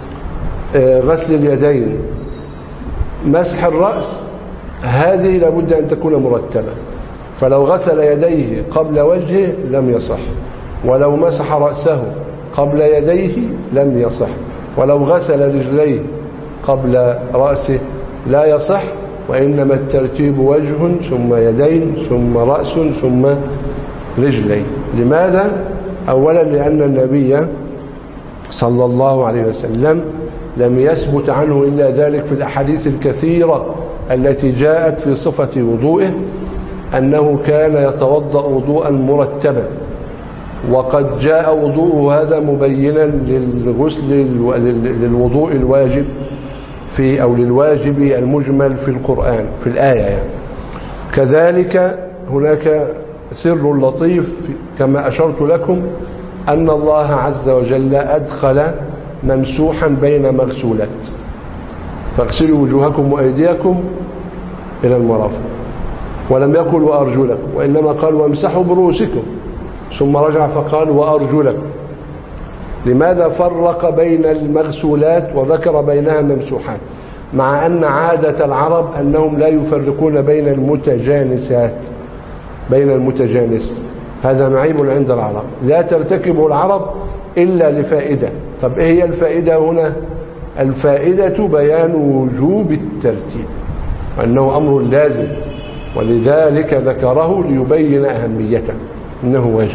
غسل اليدين، مسح الرأس، هذه لابد أن تكون مرتبة. فلو غسل يديه قبل وجهه لم يصح، ولو مسح رأسه قبل يديه لم يصح، ولو غسل رجليه قبل رأسه لا يصح، وإنما الترتيب وجه ثم يدين ثم رأس ثم رجلين. لماذا؟ أولا لأن النبي صلى الله عليه وسلم لم يثبت عنه إلا ذلك في الأحاديث الكثيرة التي جاءت في صفة وضوئه، أنه كان يتوضأ وضوءا مرتبا، وقد جاء وضوءه هذا مبينا للغسل للوضوء الواجب في أو للواجب المجمل في القرآن في الآية يعني. كذلك هناك سر لطيف كما أشرت لكم، أن الله عز وجل أدخل ممسوحا بين مغسولات، فاغسلوا وجوهكم وأيديكم إلى المرافق، ولم يقل وأرجلكم، وإنما قال وامسحوا برؤوسكم، ثم رجع فقال وأرجلكم. لماذا فرق بين المغسولات وذكر بينها ممسوحات، مع أن عادة العرب أنهم لا يفرقون بين المتجانسات، بين المتجانس، هذا معيب عند العرب، لا ترتكبه العرب إلا لفائدة. طب إيه هي الفائدة هنا؟ الفائدة بيان وجوب الترتيب، أنه أمر لازم، ولذلك ذكره ليبين أهميته، إنه واجب.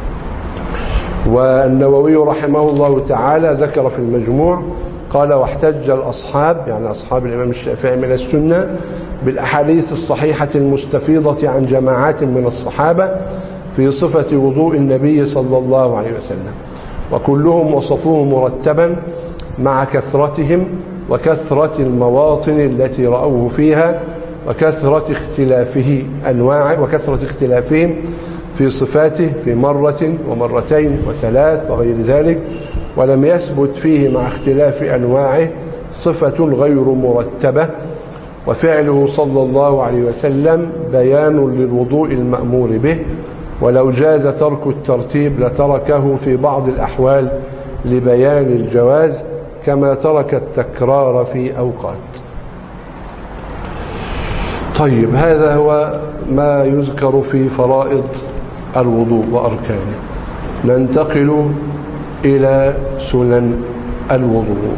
والنووي رحمه الله تعالى ذكر في المجموع قال واحتج الأصحاب، يعني أصحاب الإمام الشافعي من السنة، بالأحاديث الصحيحة المستفيضة عن جماعات من الصحابة في صفة وضوء النبي صلى الله عليه وسلم، وكلهم وصفوه مرتبا مع كثرتهم وكثرة المواطن التي رأوه فيها وكثرة اختلافه أنواع وكثرة اختلافهم في صفاته في مرة ومرتين وثلاث وغير ذلك، ولم يثبت فيه مع اختلاف أنواعه صفة غير مرتبة، وفعله صلى الله عليه وسلم بيان للوضوء المأمور به، ولو جاز ترك الترتيب لتركه في بعض الأحوال لبيان الجواز، كما ترك التكرار في أوقات. طيب، هذا هو ما يذكر في فرائض الوضوء وأركانه. ننتقل إلى سنن الوضوء.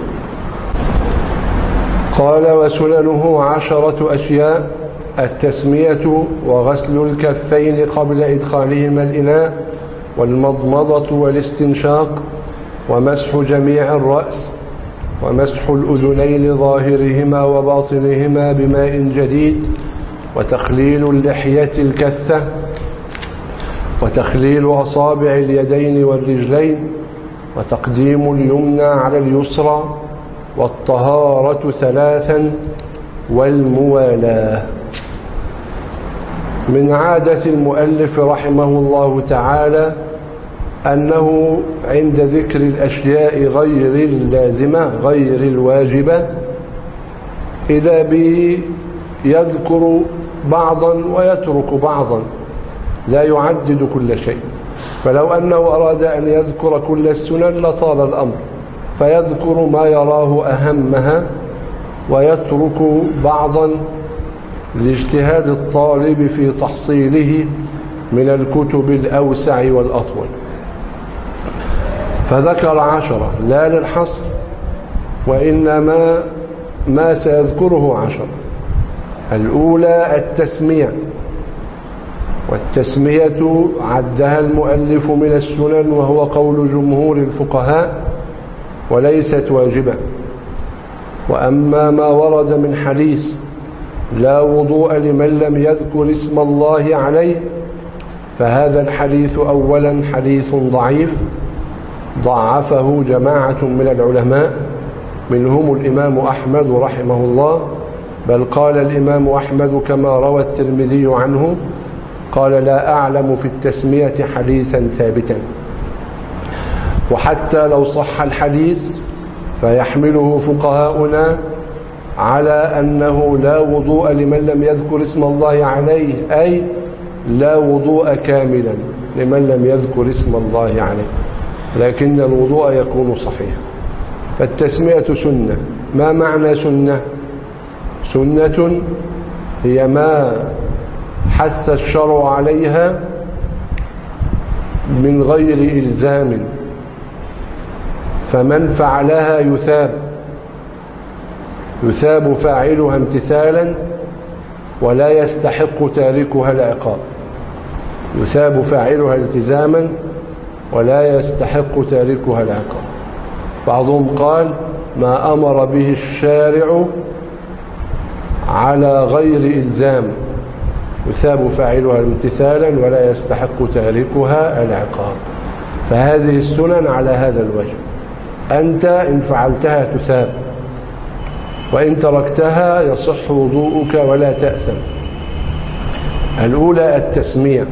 قال: وسننه عشرة أشياء: التسمية، وغسل الكفين قبل إدخالهما الإناء، والمضمضة والاستنشاق، ومسح جميع الرأس، ومسح الأذنين ظاهرهما وباطنهما بماء جديد، وتخليل اللحية الكثة، وتخليل أصابع اليدين والرجلين، وتقديم اليمنى على اليسرى، والطهارة ثلاثا، والموالاة. من عادة المؤلف رحمه الله تعالى أنه عند ذكر الأشياء غير اللازمة غير الواجبة إذا به يذكر بعضا ويترك بعضا، لا يعدد كل شيء. فلو أنه أراد أن يذكر كل السنن لطال الأمر، فيذكر ما يراه أهمها ويترك بعضا لاجتهاد الطالب في تحصيله من الكتب الأوسع والأطول. فذكر عشرة لا للحصر، وإنما ما سيذكره عشرة. الأولى التسمية، والتسمية عدها المؤلف من السنن، وهو قول جمهور الفقهاء، وليست واجبة. وأما ما ورد من حديث لا وضوء لمن لم يذكر اسم الله عليه، فهذا الحديث أولا حديث ضعيف ضعفه جماعة من العلماء، منهم الإمام أحمد رحمه الله، بل قال الإمام أحمد كما روى الترمذي عنه، قال: لا أعلم في التسمية حديثا ثابتا. وحتى لو صح الحديث فيحمله فقهاؤنا على أنه لا وضوء لمن لم يذكر اسم الله عليه، أي لا وضوء كاملا لمن لم يذكر اسم الله عليه، لكن الوضوء يكون صحيحا. فالتسمية سنة. ما معنى سنة؟ سنة هي ما حث الشرع عليها من غير إلزام، فمن فعلها يثاب يثاب فاعلها امتثالا، ولا يستحق تاركها العقاب. يثاب فاعلها التزاما، ولا يستحق تاركها العقاب. بعضهم قال: ما أمر به الشارع على غير إلزام يثاب فاعلها امتثالا، ولا يستحق تاركها العقاب. فهذه السنن على هذا الوجه. أنت إن فعلتها تثاب، وإن تركتها يصح وضوءك ولا تأثم. الأولى التسمية،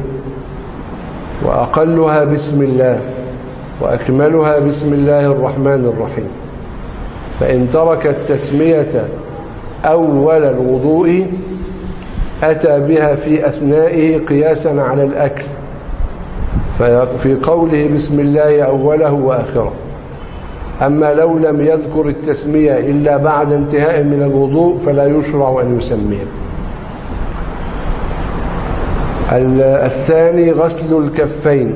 وأقلها بسم الله، وأكملها بسم الله الرحمن الرحيم. فإن ترك التسمية أول الوضوء أتى بها في أثنائه قياسا على الأكل، في قوله بسم الله أوله وآخره. أما لو لم يذكر التسمية إلا بعد انتهاء من الوضوء فلا يشرع أن يسميه. الثاني غسل الكفين.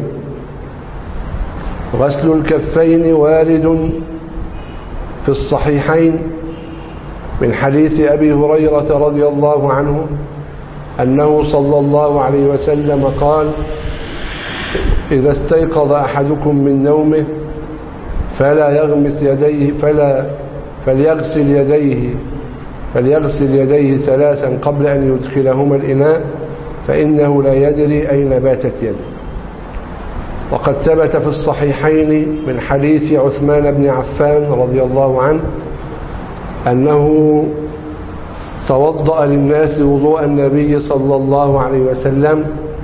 غسل الكفين وارد في الصحيحين من حديث أبي هريرة رضي الله عنه أنه صلى الله عليه وسلم قال: إذا استيقظ أحدكم من نومه فلا يغمس يديه فلا فليغسل يديه فليغسل يديه ثلاثا قبل أن يدخلهما الإناء، فإنه لا يدري أين باتت يده. وقد ثبت في الصحيحين من حديث عثمان بن عفان رضي الله عنه أنه توضأ للناس وضوء النبي صلى الله عليه وسلم،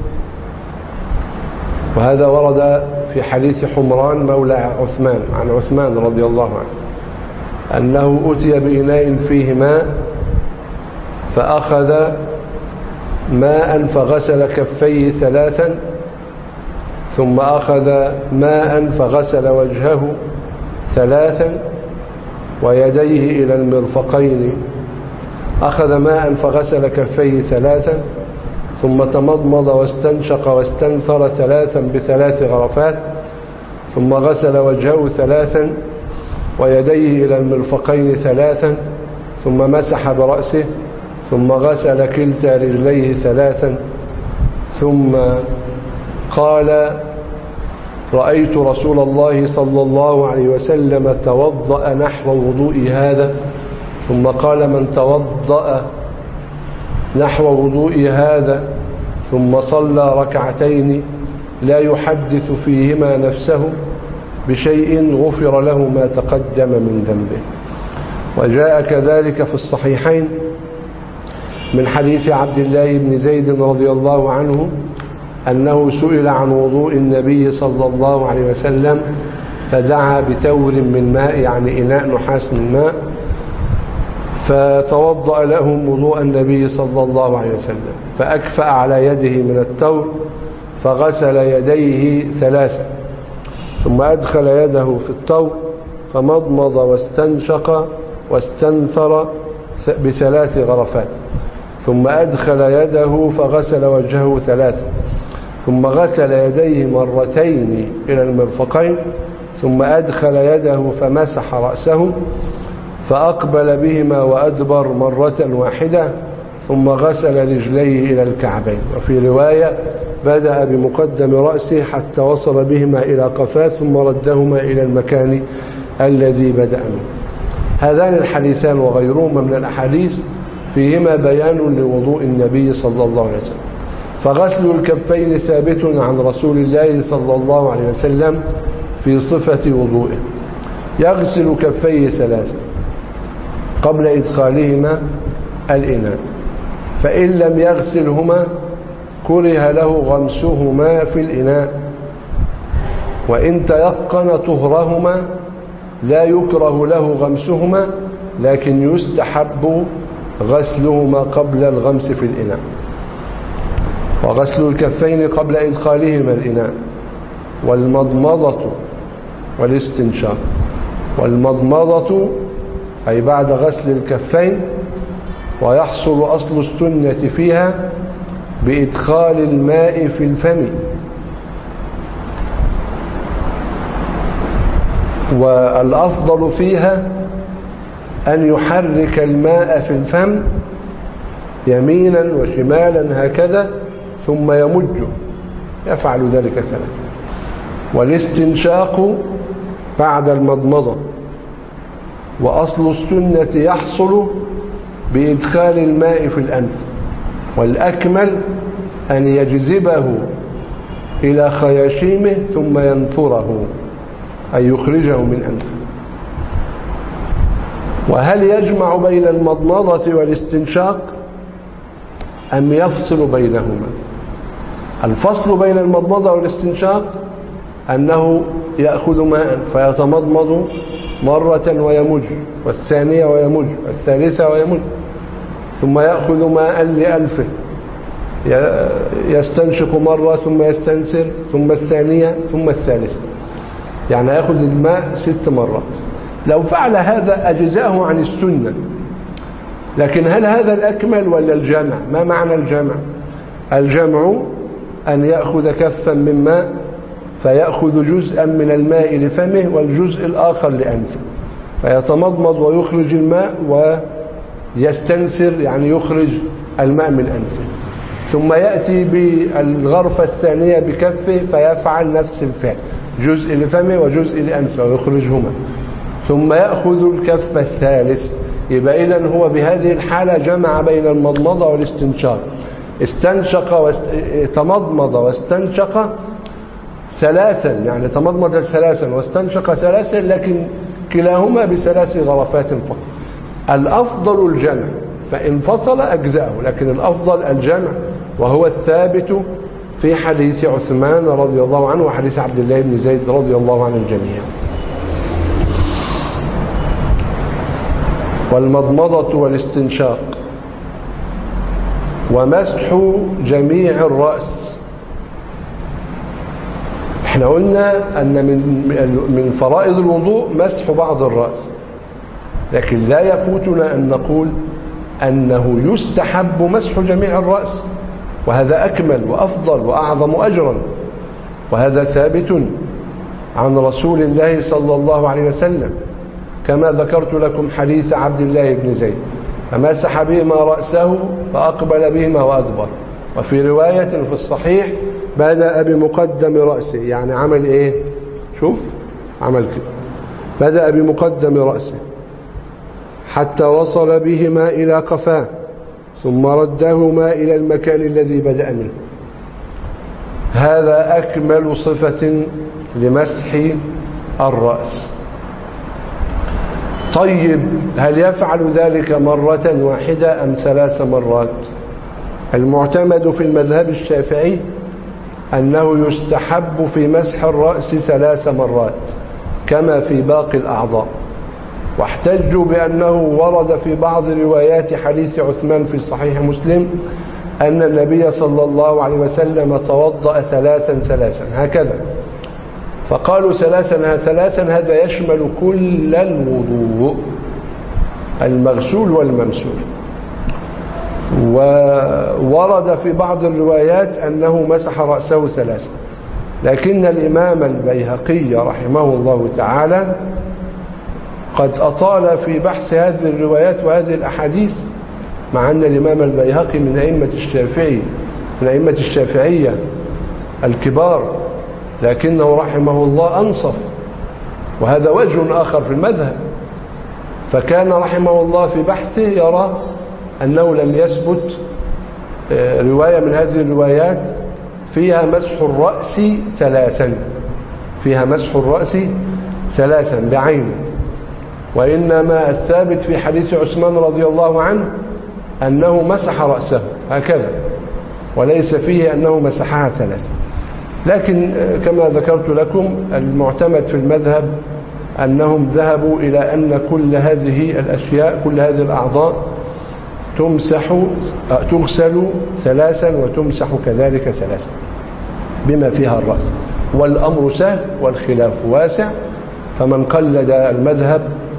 وهذا ورد في حديث حمران مولى عثمان عن عثمان رضي الله عنه أنه أتي بإناء فيه ماء فأخذ ماء فغسل كفيه ثلاثا، ثم أخذ ماء فغسل وجهه ثلاثا ويديه إلى المرفقين. أخذ ماء فغسل كفيه ثلاثا، ثم تمضمض واستنشق واستنثر ثلاثا بثلاث غرفات، ثم غسل وجهه ثلاثا ويديه إلى المرفقين ثلاثا، ثم مسح برأسه، ثم غسل كلتا رجليه ثلاثا، ثم قال: رأيت رسول الله صلى الله عليه وسلم توضأ نحو وضوء هذا. ثم قال: من توضأ نحو وضوء هذا ثم صلى ركعتين لا يحدث فيهما نفسه بشيء غفر له ما تقدم من ذنبه. وجاء كذلك في الصحيحين من حديث عبد الله بن زيد رضي الله عنه أنه سئل عن وضوء النبي صلى الله عليه وسلم فدعا بتور من ماء، يعني إناء نحاس من ماء، فتوضأ لهم وضوء النبي صلى الله عليه وسلم، فأكفأ على يده من التور فغسل يديه ثلاثة، ثم أدخل يده في التور فمضمض واستنشق واستنثر بثلاث غرفات، ثم أدخل يده فغسل وجهه ثلاثة، ثم غسل يديه مرتين إلى المرفقين، ثم أدخل يده فمسح رأسه فأقبل بهما وأدبر مرة واحدة، ثم غسل رجليه إلى الكعبين. وفي رواية بدأ بمقدم رأسه حتى وصل بهما إلى قفاه، ثم ردهما إلى المكان الذي بدأ منه. هذان الحديثان وغيرهما من الأحاديث فيهما بيان لوضوء النبي صلى الله عليه وسلم. فغسل الكفين ثابت عن رسول الله صلى الله عليه وسلم في صفة وضوئه. يغسل كفيه ثلاثة قبل إدخالهما الإناء، فإن لم يغسلهما كره له غمسهما في الإناء، وإن تيقن طهرهما لا يكره له غمسهما، لكن يستحب غسلهما قبل الغمس في الإناء. وغسل الكفين قبل إدخالهما الإناء، والمضمضة والاستنشاق. والمضمضة أي بعد غسل الكفين، ويحصل أصل السنة فيها بإدخال الماء في الفم، والأفضل فيها أن يحرك الماء في الفم يمينا وشمالا هكذا ثم يمجه، يفعل ذلك ثلاثة. والاستنشاق بعد المضمضة، وأصل السنة يحصل بإدخال الماء في الأنف، والأكمل أن يجذبه إلى خياشيمه ثم ينثره أي يخرجه من أنفه. وهل يجمع بين المضمضة والاستنشاق أم يفصل بينهما؟ الفصل بين المضمضة والاستنشاق أنه يأخذ ماء فيتمضمض مرة ويمج، والثانية ويمج، والثالثة ويمج، ثم يأخذ ماء لأنفه يستنشق مرة ثم يستنثر، ثم الثانية ثم الثالثة، يعني يأخذ الماء ست مرات. لو فعل هذا أجزاه عن السنة، لكن هل هذا الأكمل ولا الجمع؟ ما معنى الجمع؟ الجمع أن يأخذ كفا من ماء فيأخذ جزءا من الماء لفمه والجزء الآخر لأنفه، فيتمضمض ويخرج الماء ويستنثر، يعني يخرج الماء من أنفه، ثم يأتي بالغرفة الثانية بكفه فيفعل نفس الفعل، جزء لفمه وجزء لأنفه ويخرجهما، ثم يأخذ الكف الثالث. يبقى إذن هو بهذه الحالة جمع بين المضمضة والاستنشاق، استنشق وتمضمض واستنشق ثلاثا، يعني تمضمض ثلاثا واستنشق ثلاثا، لكن كلاهما بثلاث غرفات فقط. الأفضل الجمع، فإن فصل أجزأه، لكن الأفضل الجمع، وهو الثابت في حديث عثمان رضي الله عنه وحديث عبد الله بن زيد رضي الله عن الجميع. والمضمضة والاستنشاق ومسح جميع الرأس. احنا قلنا أن من من فرائض الوضوء مسح بعض الرأس، لكن لا يفوتنا أن نقول أنه يستحب مسح جميع الرأس، وهذا أكمل وأفضل وأعظم أجرا، وهذا ثابت عن رسول الله صلى الله عليه وسلم كما ذكرت لكم حديث عبد الله بن زيد فمسح بهما رأسه فأقبل بهما وأدبر. وفي رواية في الصحيح بدأ بمقدم رأسه، يعني عمل إيه؟ شوف عمل كده، بدأ بمقدم رأسه حتى وصل بهما إلى قفاه ثم ردهما إلى المكان الذي بدأ منه. هذا أكمل صفة لمسح الرأس. طيب هل يفعل ذلك مرة واحدة أم ثلاث مرات؟ المعتمد في المذهب الشافعي أنه يستحب في مسح الرأس ثلاث مرات كما في باقي الأعضاء، واحتجوا بأنه ورد في بعض روايات حديث عثمان في صحيح مسلم أن النبي صلى الله عليه وسلم توضأ ثلاثا ثلاثا هكذا، فقالوا ثلاثا ثلاثا هذا يشمل كل الوضوء المغسول والممسول. وورد في بعض الروايات أنه مسح رأسه ثلاثا، لكن الإمام البيهقي رحمه الله تعالى قد أطال في بحث هذه الروايات وهذه الأحاديث، مع أن الإمام البيهقي من أئمة الشافعي من أئمة الشافعية الكبار، لكنه رحمه الله أنصف، وهذا وجه آخر في المذهب. فكان رحمه الله في بحثه يرى أنه لم يثبت رواية من هذه الروايات فيها مسح الرأس ثلاثا فيها مسح الرأس ثلاثا بعينه، وإنما الثابت في حديث عثمان رضي الله عنه أنه مسح رأسه هكذا، وليس فيه أنه مسحها ثلاثا. لكن كما ذكرت لكم المعتمد في المذهب أنهم ذهبوا إلى أن كل هذه الأشياء كل هذه الأعضاء تمسح تغسل ثلاثا وتمسح كذلك ثلاثا بما فيها الرأس، والأمر سهل والخلاف واسع. فمن قلد المذهب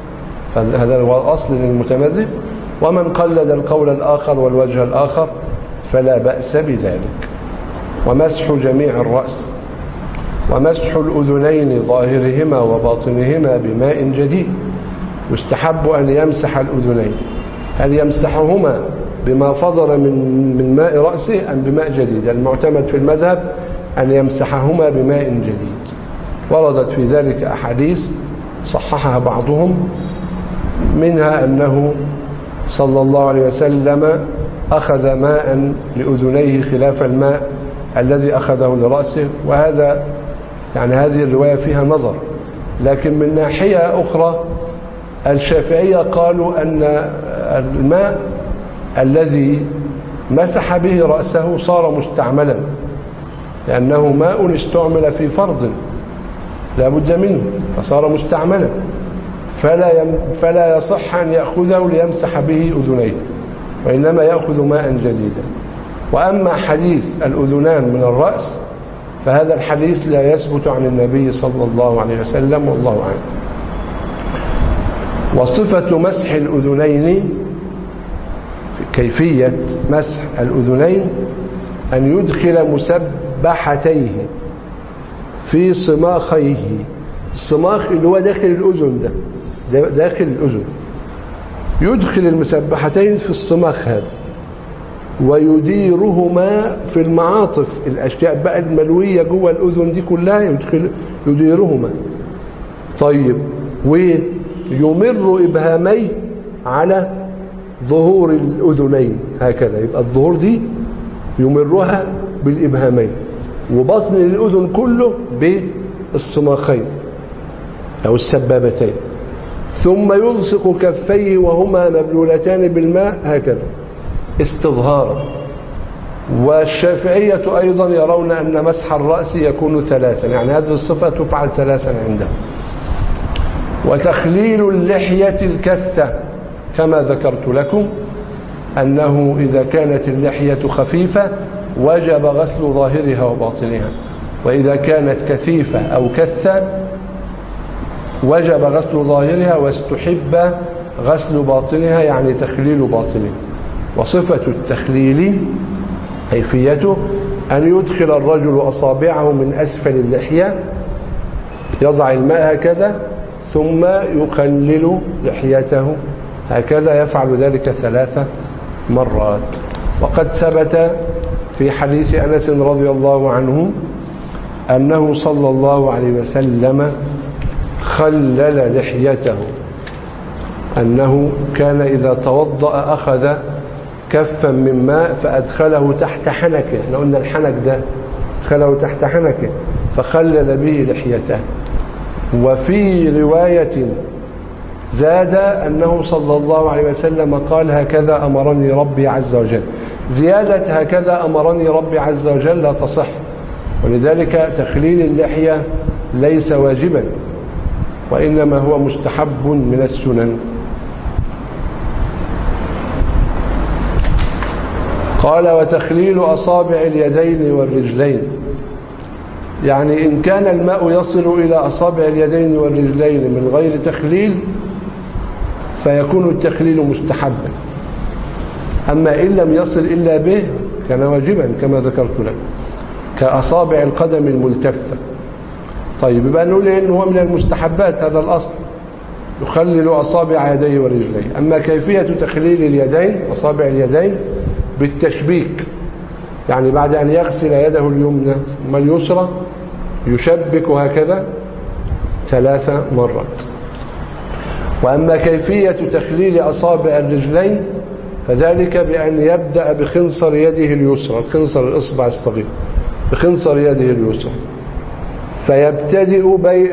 هذا هو الأصل للمتمذهب، ومن قلد القول الآخر والوجه الآخر فلا بأس بذلك. ومسح جميع الرأس ومسح الأذنين ظاهرهما وباطنهما بماء جديد. يستحب أن يمسح الأذنين، هل يمسحهما بما فضل من من ماء رأسه أم بماء جديد؟ المعتمد في المذهب أن يمسحهما بماء جديد. وردت في ذلك أحاديث صححها بعضهم، منها أنه صلى الله عليه وسلم أخذ ماء لأذنيه خلاف الماء الذي أخذه لرأسه، وهذا يعني هذه الرواية فيها نظر. لكن من ناحية أخرى الشافعية قالوا أن الماء الذي مسح به رأسه صار مستعملا، لأنه ماء استعمل في فرض لا بد منه فصار مستعملا، فلا فلا يصح أن يأخذه ليمسح به أذنيه، وإنما يأخذ ماء جديدا. وأما حديث الأذنان من الرأس فهذا الحديث لا يثبت عن النبي صلى الله عليه وسلم والله أعلم. وصفة مسح الأذنين، كيفية مسح الأذنين أن يدخل مسبحتيه في صماخيه. الصماخ اللي هو داخل الأذن، ده داخل الأذن، يدخل المسبحتين في الصماخ هذا ويديرهما في المعاطف، الأشياء بقى الملوية جوه الأذن دي كلها يدخل يديرهما. طيب، ويمر إبهاميه على ظهور الأذنين هكذا، يبقى الظهور دي يمرها بالإبهامين، وبطن الأذن كله بالصماخين أو السبابتين، ثم يلصق كفيه وهما مبلولتان بالماء هكذا استظهارا. والشافعية أيضا يرون أن مسح الرأس يكون ثلاثا، يعني هذه الصفة تفعل ثلاثا عندهم. وتخليل اللحية الكثة، كما ذكرت لكم أنه إذا كانت اللحية خفيفة وجب غسل ظاهرها وباطنها، وإذا كانت كثيفة أو كثة وجب غسل ظاهرها واستحب غسل باطنها، يعني تخليل باطنها. وصفة التخليل كيفيته أن يدخل الرجل أصابعه من أسفل اللحية، يضع الماء هكذا ثم يخلل لحيته هكذا، يفعل ذلك ثلاث مرات. وقد ثبت في حديث أنس رضي الله عنه أنه صلى الله عليه وسلم خلل لحيته، أنه كان إذا توضأ أخذ كفا من ماء فأدخله تحت حنكه، احنا قلنا الحنك ده أدخله تحت حنكه فخلل به لحيته. وفي رواية زاد أنه صلى الله عليه وسلم قال هكذا أمرني ربي عز وجل. زيادة هكذا أمرني ربي عز وجل لا تصح، ولذلك تخليل اللحية ليس واجبا وإنما هو مستحب من السنن. قال وتخليل أصابع اليدين والرجلين، يعني إن كان الماء يصل إلى أصابع اليدين والرجلين من غير تخليل فيكون التخليل مستحبا، أما إن لم يصل إلا به كان واجبا كما ذكرت لك، كأصابع القدم الملتفة. طيب يبقى نقول إنه هو من المستحبات، هذا الأصل يخلل أصابع يديه ورجليه. أما كيفية تخليل اليدين أصابع اليدين بالتشبيك، يعني بعد أن يغسل يده اليمنى ثم اليسرى يشبك هكذا ثلاث مرات. وأما كيفية تخليل أصابع الرجلين فذلك بأن يبدأ بخنصر يده اليسرى، الخنصر الإصبع الصغير بخنصر يده اليسرى، فيبتدئ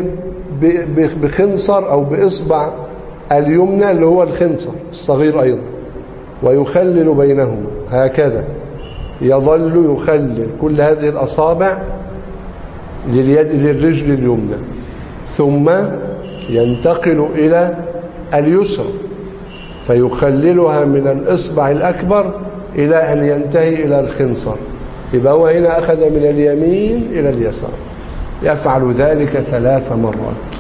بخنصر أو بإصبع اليمنى اللي هو الخنصر الصغير أيضا، ويخلل بينهما هكذا، يظل يخلل كل هذه الأصابع لليد للرجل اليمنى، ثم ينتقل إلى اليسرى فيخللها من الإصبع الأكبر إلى أن ينتهي إلى الخنصر. يبقى هو هنا أخذ من اليمين إلى اليسار، يفعل ذلك ثلاث مرات.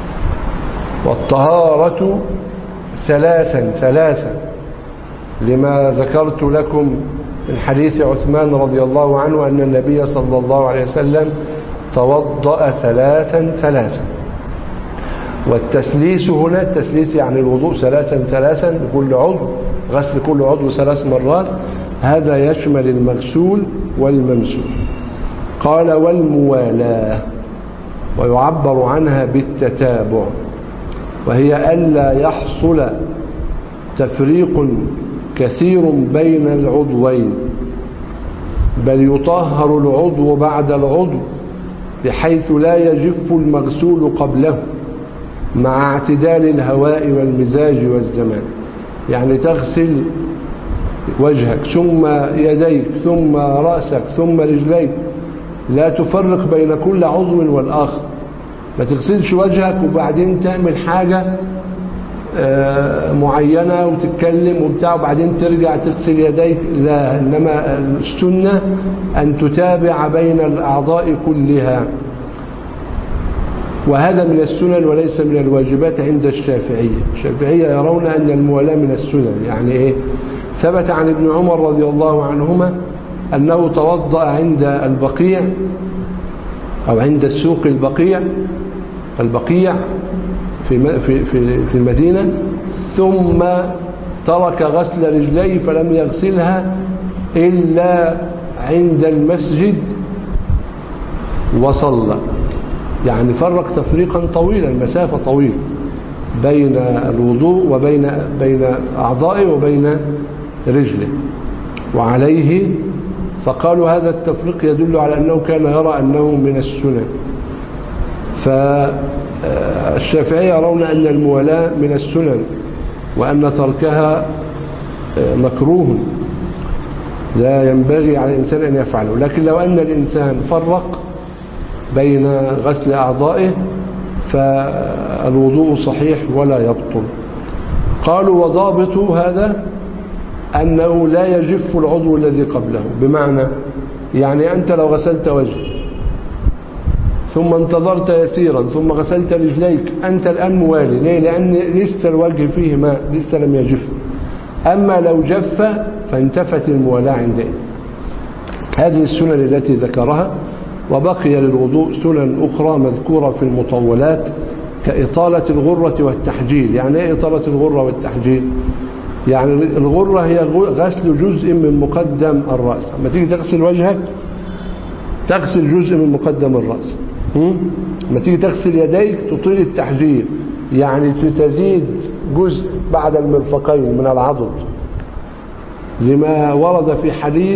والطهارة ثلاثا ثلاثا لما ذكرت لكم من حديث عثمان رضي الله عنه أن النبي صلى الله عليه وسلم توضأ ثلاثا ثلاثا. والتسليس هنا، التسليس يعني الوضوء ثلاثا ثلاثا لكل عضو، غسل كل عضو ثلاث مرات، هذا يشمل المغسول والممسول. قال والموالاة، ويعبر عنها بالتتابع، وهي ألا يحصل تفريق كثير بين العضوين، بل يطهر العضو بعد العضو بحيث لا يجف المغسول قبله مع اعتدال الهواء والمزاج والزمان. يعني تغسل وجهك ثم يديك ثم رأسك ثم رجليك، لا تفرق بين كل عضو والآخر، ما تغسلش وجهك وبعدين تعمل حاجة معينة وتتكلم وبتاع وبعدين ترجع تغسل يديك، لا، إنما السنة أن تتابع بين الأعضاء كلها، وهذا من السنن وليس من الواجبات عند الشافعية. الشافعية يرون أن الموالاة من السنن. يعني إيه؟ ثبت عن ابن عمر رضي الله عنهما أنه توضأ عند البقيع أو عند السوق البقيع البقيع في في في المدينة، ثم ترك غسل رجليه فلم يغسلها إلا عند المسجد وصلى. يعني فرق تفريقا طويلا، مسافة طويلة بين الوضوء وبين بين أعضائه وبين رجله، وعليه فقالوا هذا التفريق يدل على أنه كان يرى أنه من السنن. فالشافعية يرون أن الموالاة من السنن وأن تركها مكروه لا ينبغي على الإنسان أن يفعله. لكن لو أن الإنسان فرق بين غسل أعضائه فالوضوء صحيح ولا يبطل. قالوا وضابط هذا أنه لا يجف العضو الذي قبله. بمعنى يعني أنت لو غسلت وجهك ثم انتظرت يسيرا ثم غسلت رجليك أنت الآن موالي. ليه؟ لأن لسه الوجه فيه ماء لسه لم يجف. أما لو جف فانتفت الموالاة عندئذ. هذه السنن التي ذكرها. وبقي للوضوء سنن أخرى مذكورة في المطولات كإطالة الغرة والتحجيل. يعني ايه إطالة الغرة والتحجيل؟ يعني الغرة هي غسل جزء من مقدم الرأس. لما تيجي تغسل وجهك تغسل جزء من مقدم الرأس. لما تيجي تغسل يديك تطيل التحجيل، يعني تزيد جزء بعد المرفقين من العضد، لما ورد في حديث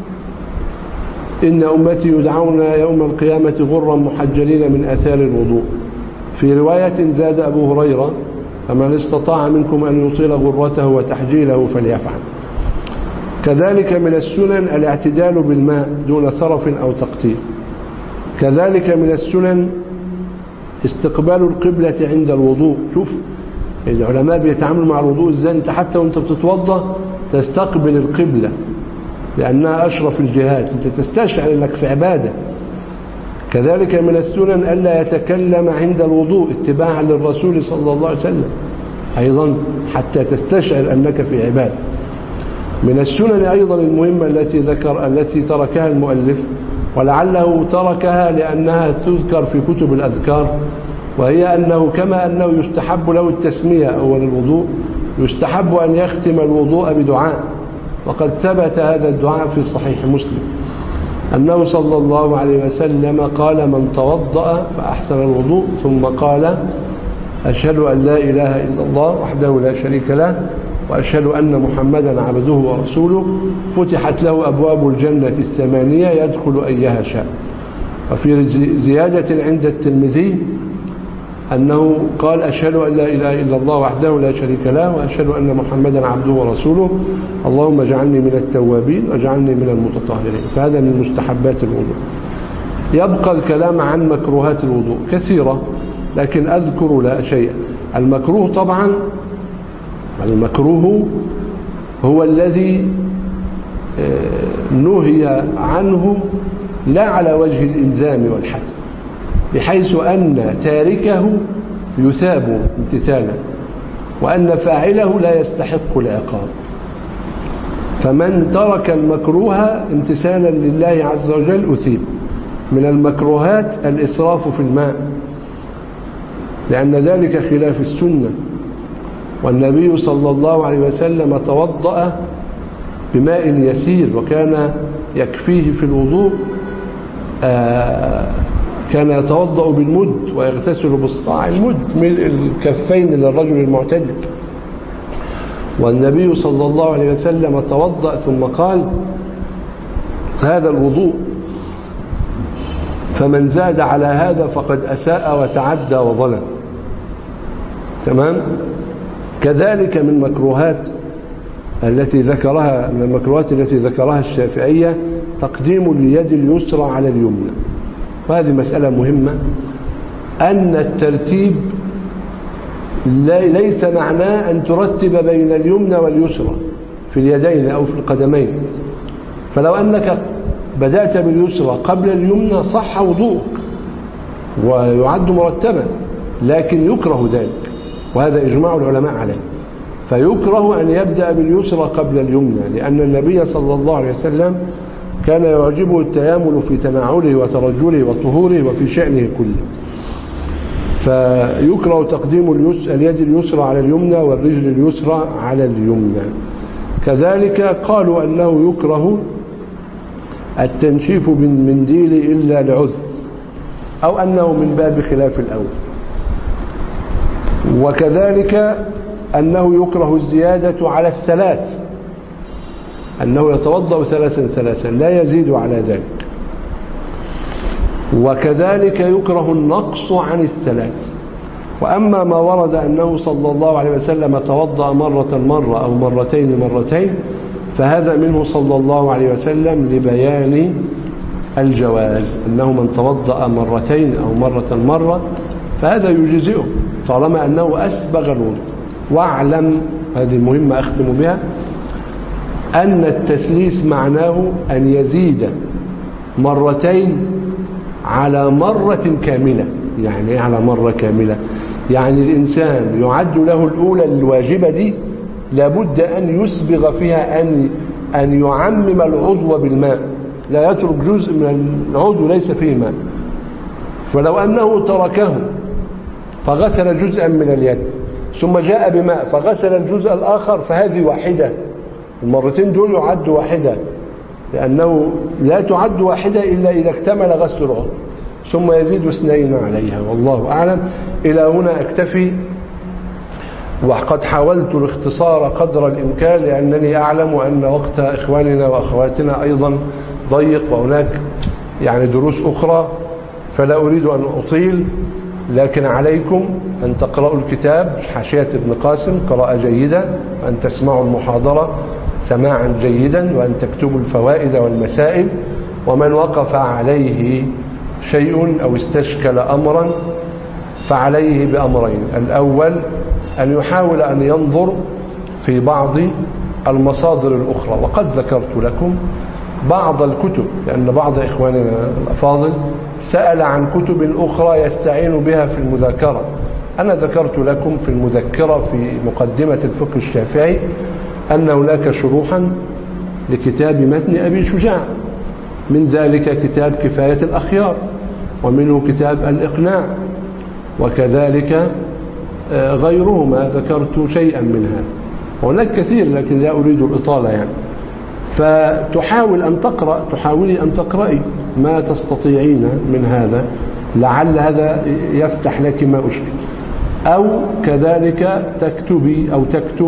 إن أمتي يدعون يوم القيامة غرا محجلين من آثار الوضوء. في رواية زاد أبو هريرة فمن استطاع منكم أن يطيل غرته وتحجيله فليفعل. كذلك من السنن الاعتدال بالماء دون سرف أو تقطير. كذلك من السنن استقبال القبلة عند الوضوء. شوف العلماء بيتعاملوا مع الوضوء ازاي. انت حتى وانت بتتوضا تستقبل القبلة لأنها أشرف الجهات، انت تستشعر انك في عبادة. كذلك من السنن ألا يتكلم عند الوضوء اتباعا للرسول صلى الله عليه وسلم أيضا حتى تستشعر أنك في عبادة. من السنن أيضا المهمة التي ذكر التي تركها المؤلف ولعله تركها لأنها تذكر في كتب الأذكار، وهي أنه كما أنه يستحب له التسمية أول الوضوء يستحب أن يختم الوضوء بدعاء. وقد ثبت هذا الدعاء في صحيح مسلم أنه صلى الله عليه وسلم قال من توضأ فأحسن الوضوء ثم قال أشهد أن لا إله إلا الله وحده لا شريك له وأشهد أن محمدا عبده ورسوله فتحت له أبواب الجنة الثمانية يدخل أيها شاء. وفي زيادة عند الترمذي أنه قال أشهد أن لا إله إلا الله وحده لا شريك له وأشهد أن محمدا عبده ورسوله اللهم اجعلني من التوابين واجعلني من المتطهرين. فهذا من مستحبات الوضوء. يبقى الكلام عن مكروهات الوضوء كثيرة لكن أذكر لا شيء. المكروه طبعا المكروه هو الذي نهي عنه لا على وجه الإلزام والحد، بحيث أن تاركه يثاب امتثالا وأن فاعله لا يستحق العقاب. فمن ترك المكروه امتثالا لله عز وجل أثيب. من المكروهات الإسراف في الماء لأن ذلك خلاف السنة، والنبي صلى الله عليه وسلم توضأ بماء يسير وكان يكفيه في الوضوء. آه كان يتوضأ بالمد ويغتسل بالصاع. المد ملء الكفين للرجل المعتدل. والنبي صلى الله عليه وسلم توضأ ثم قال هذا الوضوء فمن زاد على هذا فقد أساء وتعدى وظلم. تمام. كذلك من مكروهات التي ذكرها من المكروهات التي ذكرها الشافعية تقديم اليد اليسرى على اليمنى. وهذه مسألة مهمة، أن الترتيب ليس معناه أن ترتب بين اليمنى واليسرى في اليدين أو في القدمين. فلو أنك بدأت باليسرى قبل اليمنى صح وضوءك ويعد مرتبا، لكن يكره ذلك وهذا إجماع العلماء عليه. فيكره أن يبدأ باليسرى قبل اليمنى لأن النبي صلى الله عليه وسلم كان يعجبه التيامل في تناوله وترجله وطهوره وفي شأنه كله. فيكره تقديم اليد اليسرى على اليمنى والرجل اليسرى على اليمنى. كذلك قالوا أنه يكره التنشيف بالمنديل إلا لعذر أو أنه من باب خلاف الأول. وكذلك أنه يكره الزيادة على الثلاث، أنه يتوضأ ثلاثا ثلاثا لا يزيد على ذلك. وكذلك يكره النقص عن الثلاث. وأما ما ورد أنه صلى الله عليه وسلم توضأ مرة مرة أو مرتين مرتين فهذا منه صلى الله عليه وسلم لبيان الجواز، أنه من توضأ مرتين أو مرة مرة فهذا يجزئه طالما أنه أسبغ الوضوء. واعلم هذه مهمة أختم بها، أن التسليس معناه أن يزيد مرتين على مرة كاملة. يعني إيه على مرة كاملة؟ يعني الإنسان يعد له الأولى الواجبة دي لابد أن يسبغ فيها أن أن يعمم العضو بالماء، لا يترك جزء من العضو ليس فيه ماء. فلو أنه تركه فغسل جزءا من اليد ثم جاء بماء فغسل الجزء الآخر فهذه واحدة، المرتين دول يعد واحدة، لأنه لا تعد واحدة إلا إذا اكتمل غسل العضو، ثم يزيد اثنين عليها، والله أعلم. إلى هنا أكتفي، وقد حاولت الاختصار قدر الإمكان لأنني أعلم أن وقت إخواننا وأخواتنا أيضا ضيق، وهناك يعني دروس أخرى، فلا أريد أن أطيل، لكن عليكم أن تقرأوا الكتاب حاشية ابن قاسم قراءة جيدة، وأن تسمعوا المحاضرة سماعا جيدا، وأن تكتبوا الفوائد والمسائل. ومن وقف عليه شيء أو استشكل أمرا فعليه بأمرين: الأول أن يحاول أن ينظر في بعض المصادر الأخرى، وقد ذكرت لكم بعض الكتب، لأن بعض إخواننا الأفاضل سأل عن كتب أخرى يستعين بها في المذاكرة. أنا ذكرت لكم في المذكرة في مقدمة الفقه الشافعي أن هناك شروحا لكتاب متن أبي شجاع، من ذلك كتاب كفاية الأخيار، ومنه كتاب الإقناع، وكذلك غيرهما ذكرت شيئا من هذا، وهناك كثير لكن لا أريد الإطالة يعني. فتحاول أن تقرأ، تحاولي أن تقرأي ما تستطيعين من هذا، لعل هذا يفتح لك ما أشكل، أو كذلك تكتبي أو تكتب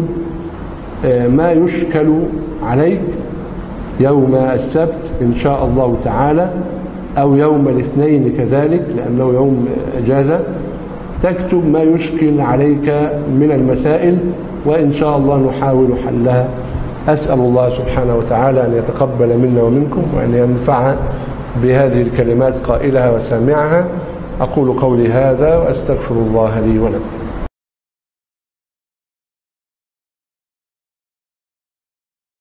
ما يشكل عليك يوم السبت إن شاء الله تعالى، أو يوم الاثنين كذلك لأنه يوم إجازة، تكتب ما يشكل عليك من المسائل، وإن شاء الله نحاول حلها. أسأل الله سبحانه وتعالى أن يتقبل منا ومنكم، وأن ينفع بهذه الكلمات قائلها وسامعها. أقول قولي هذا وأستغفر الله لي ولكم.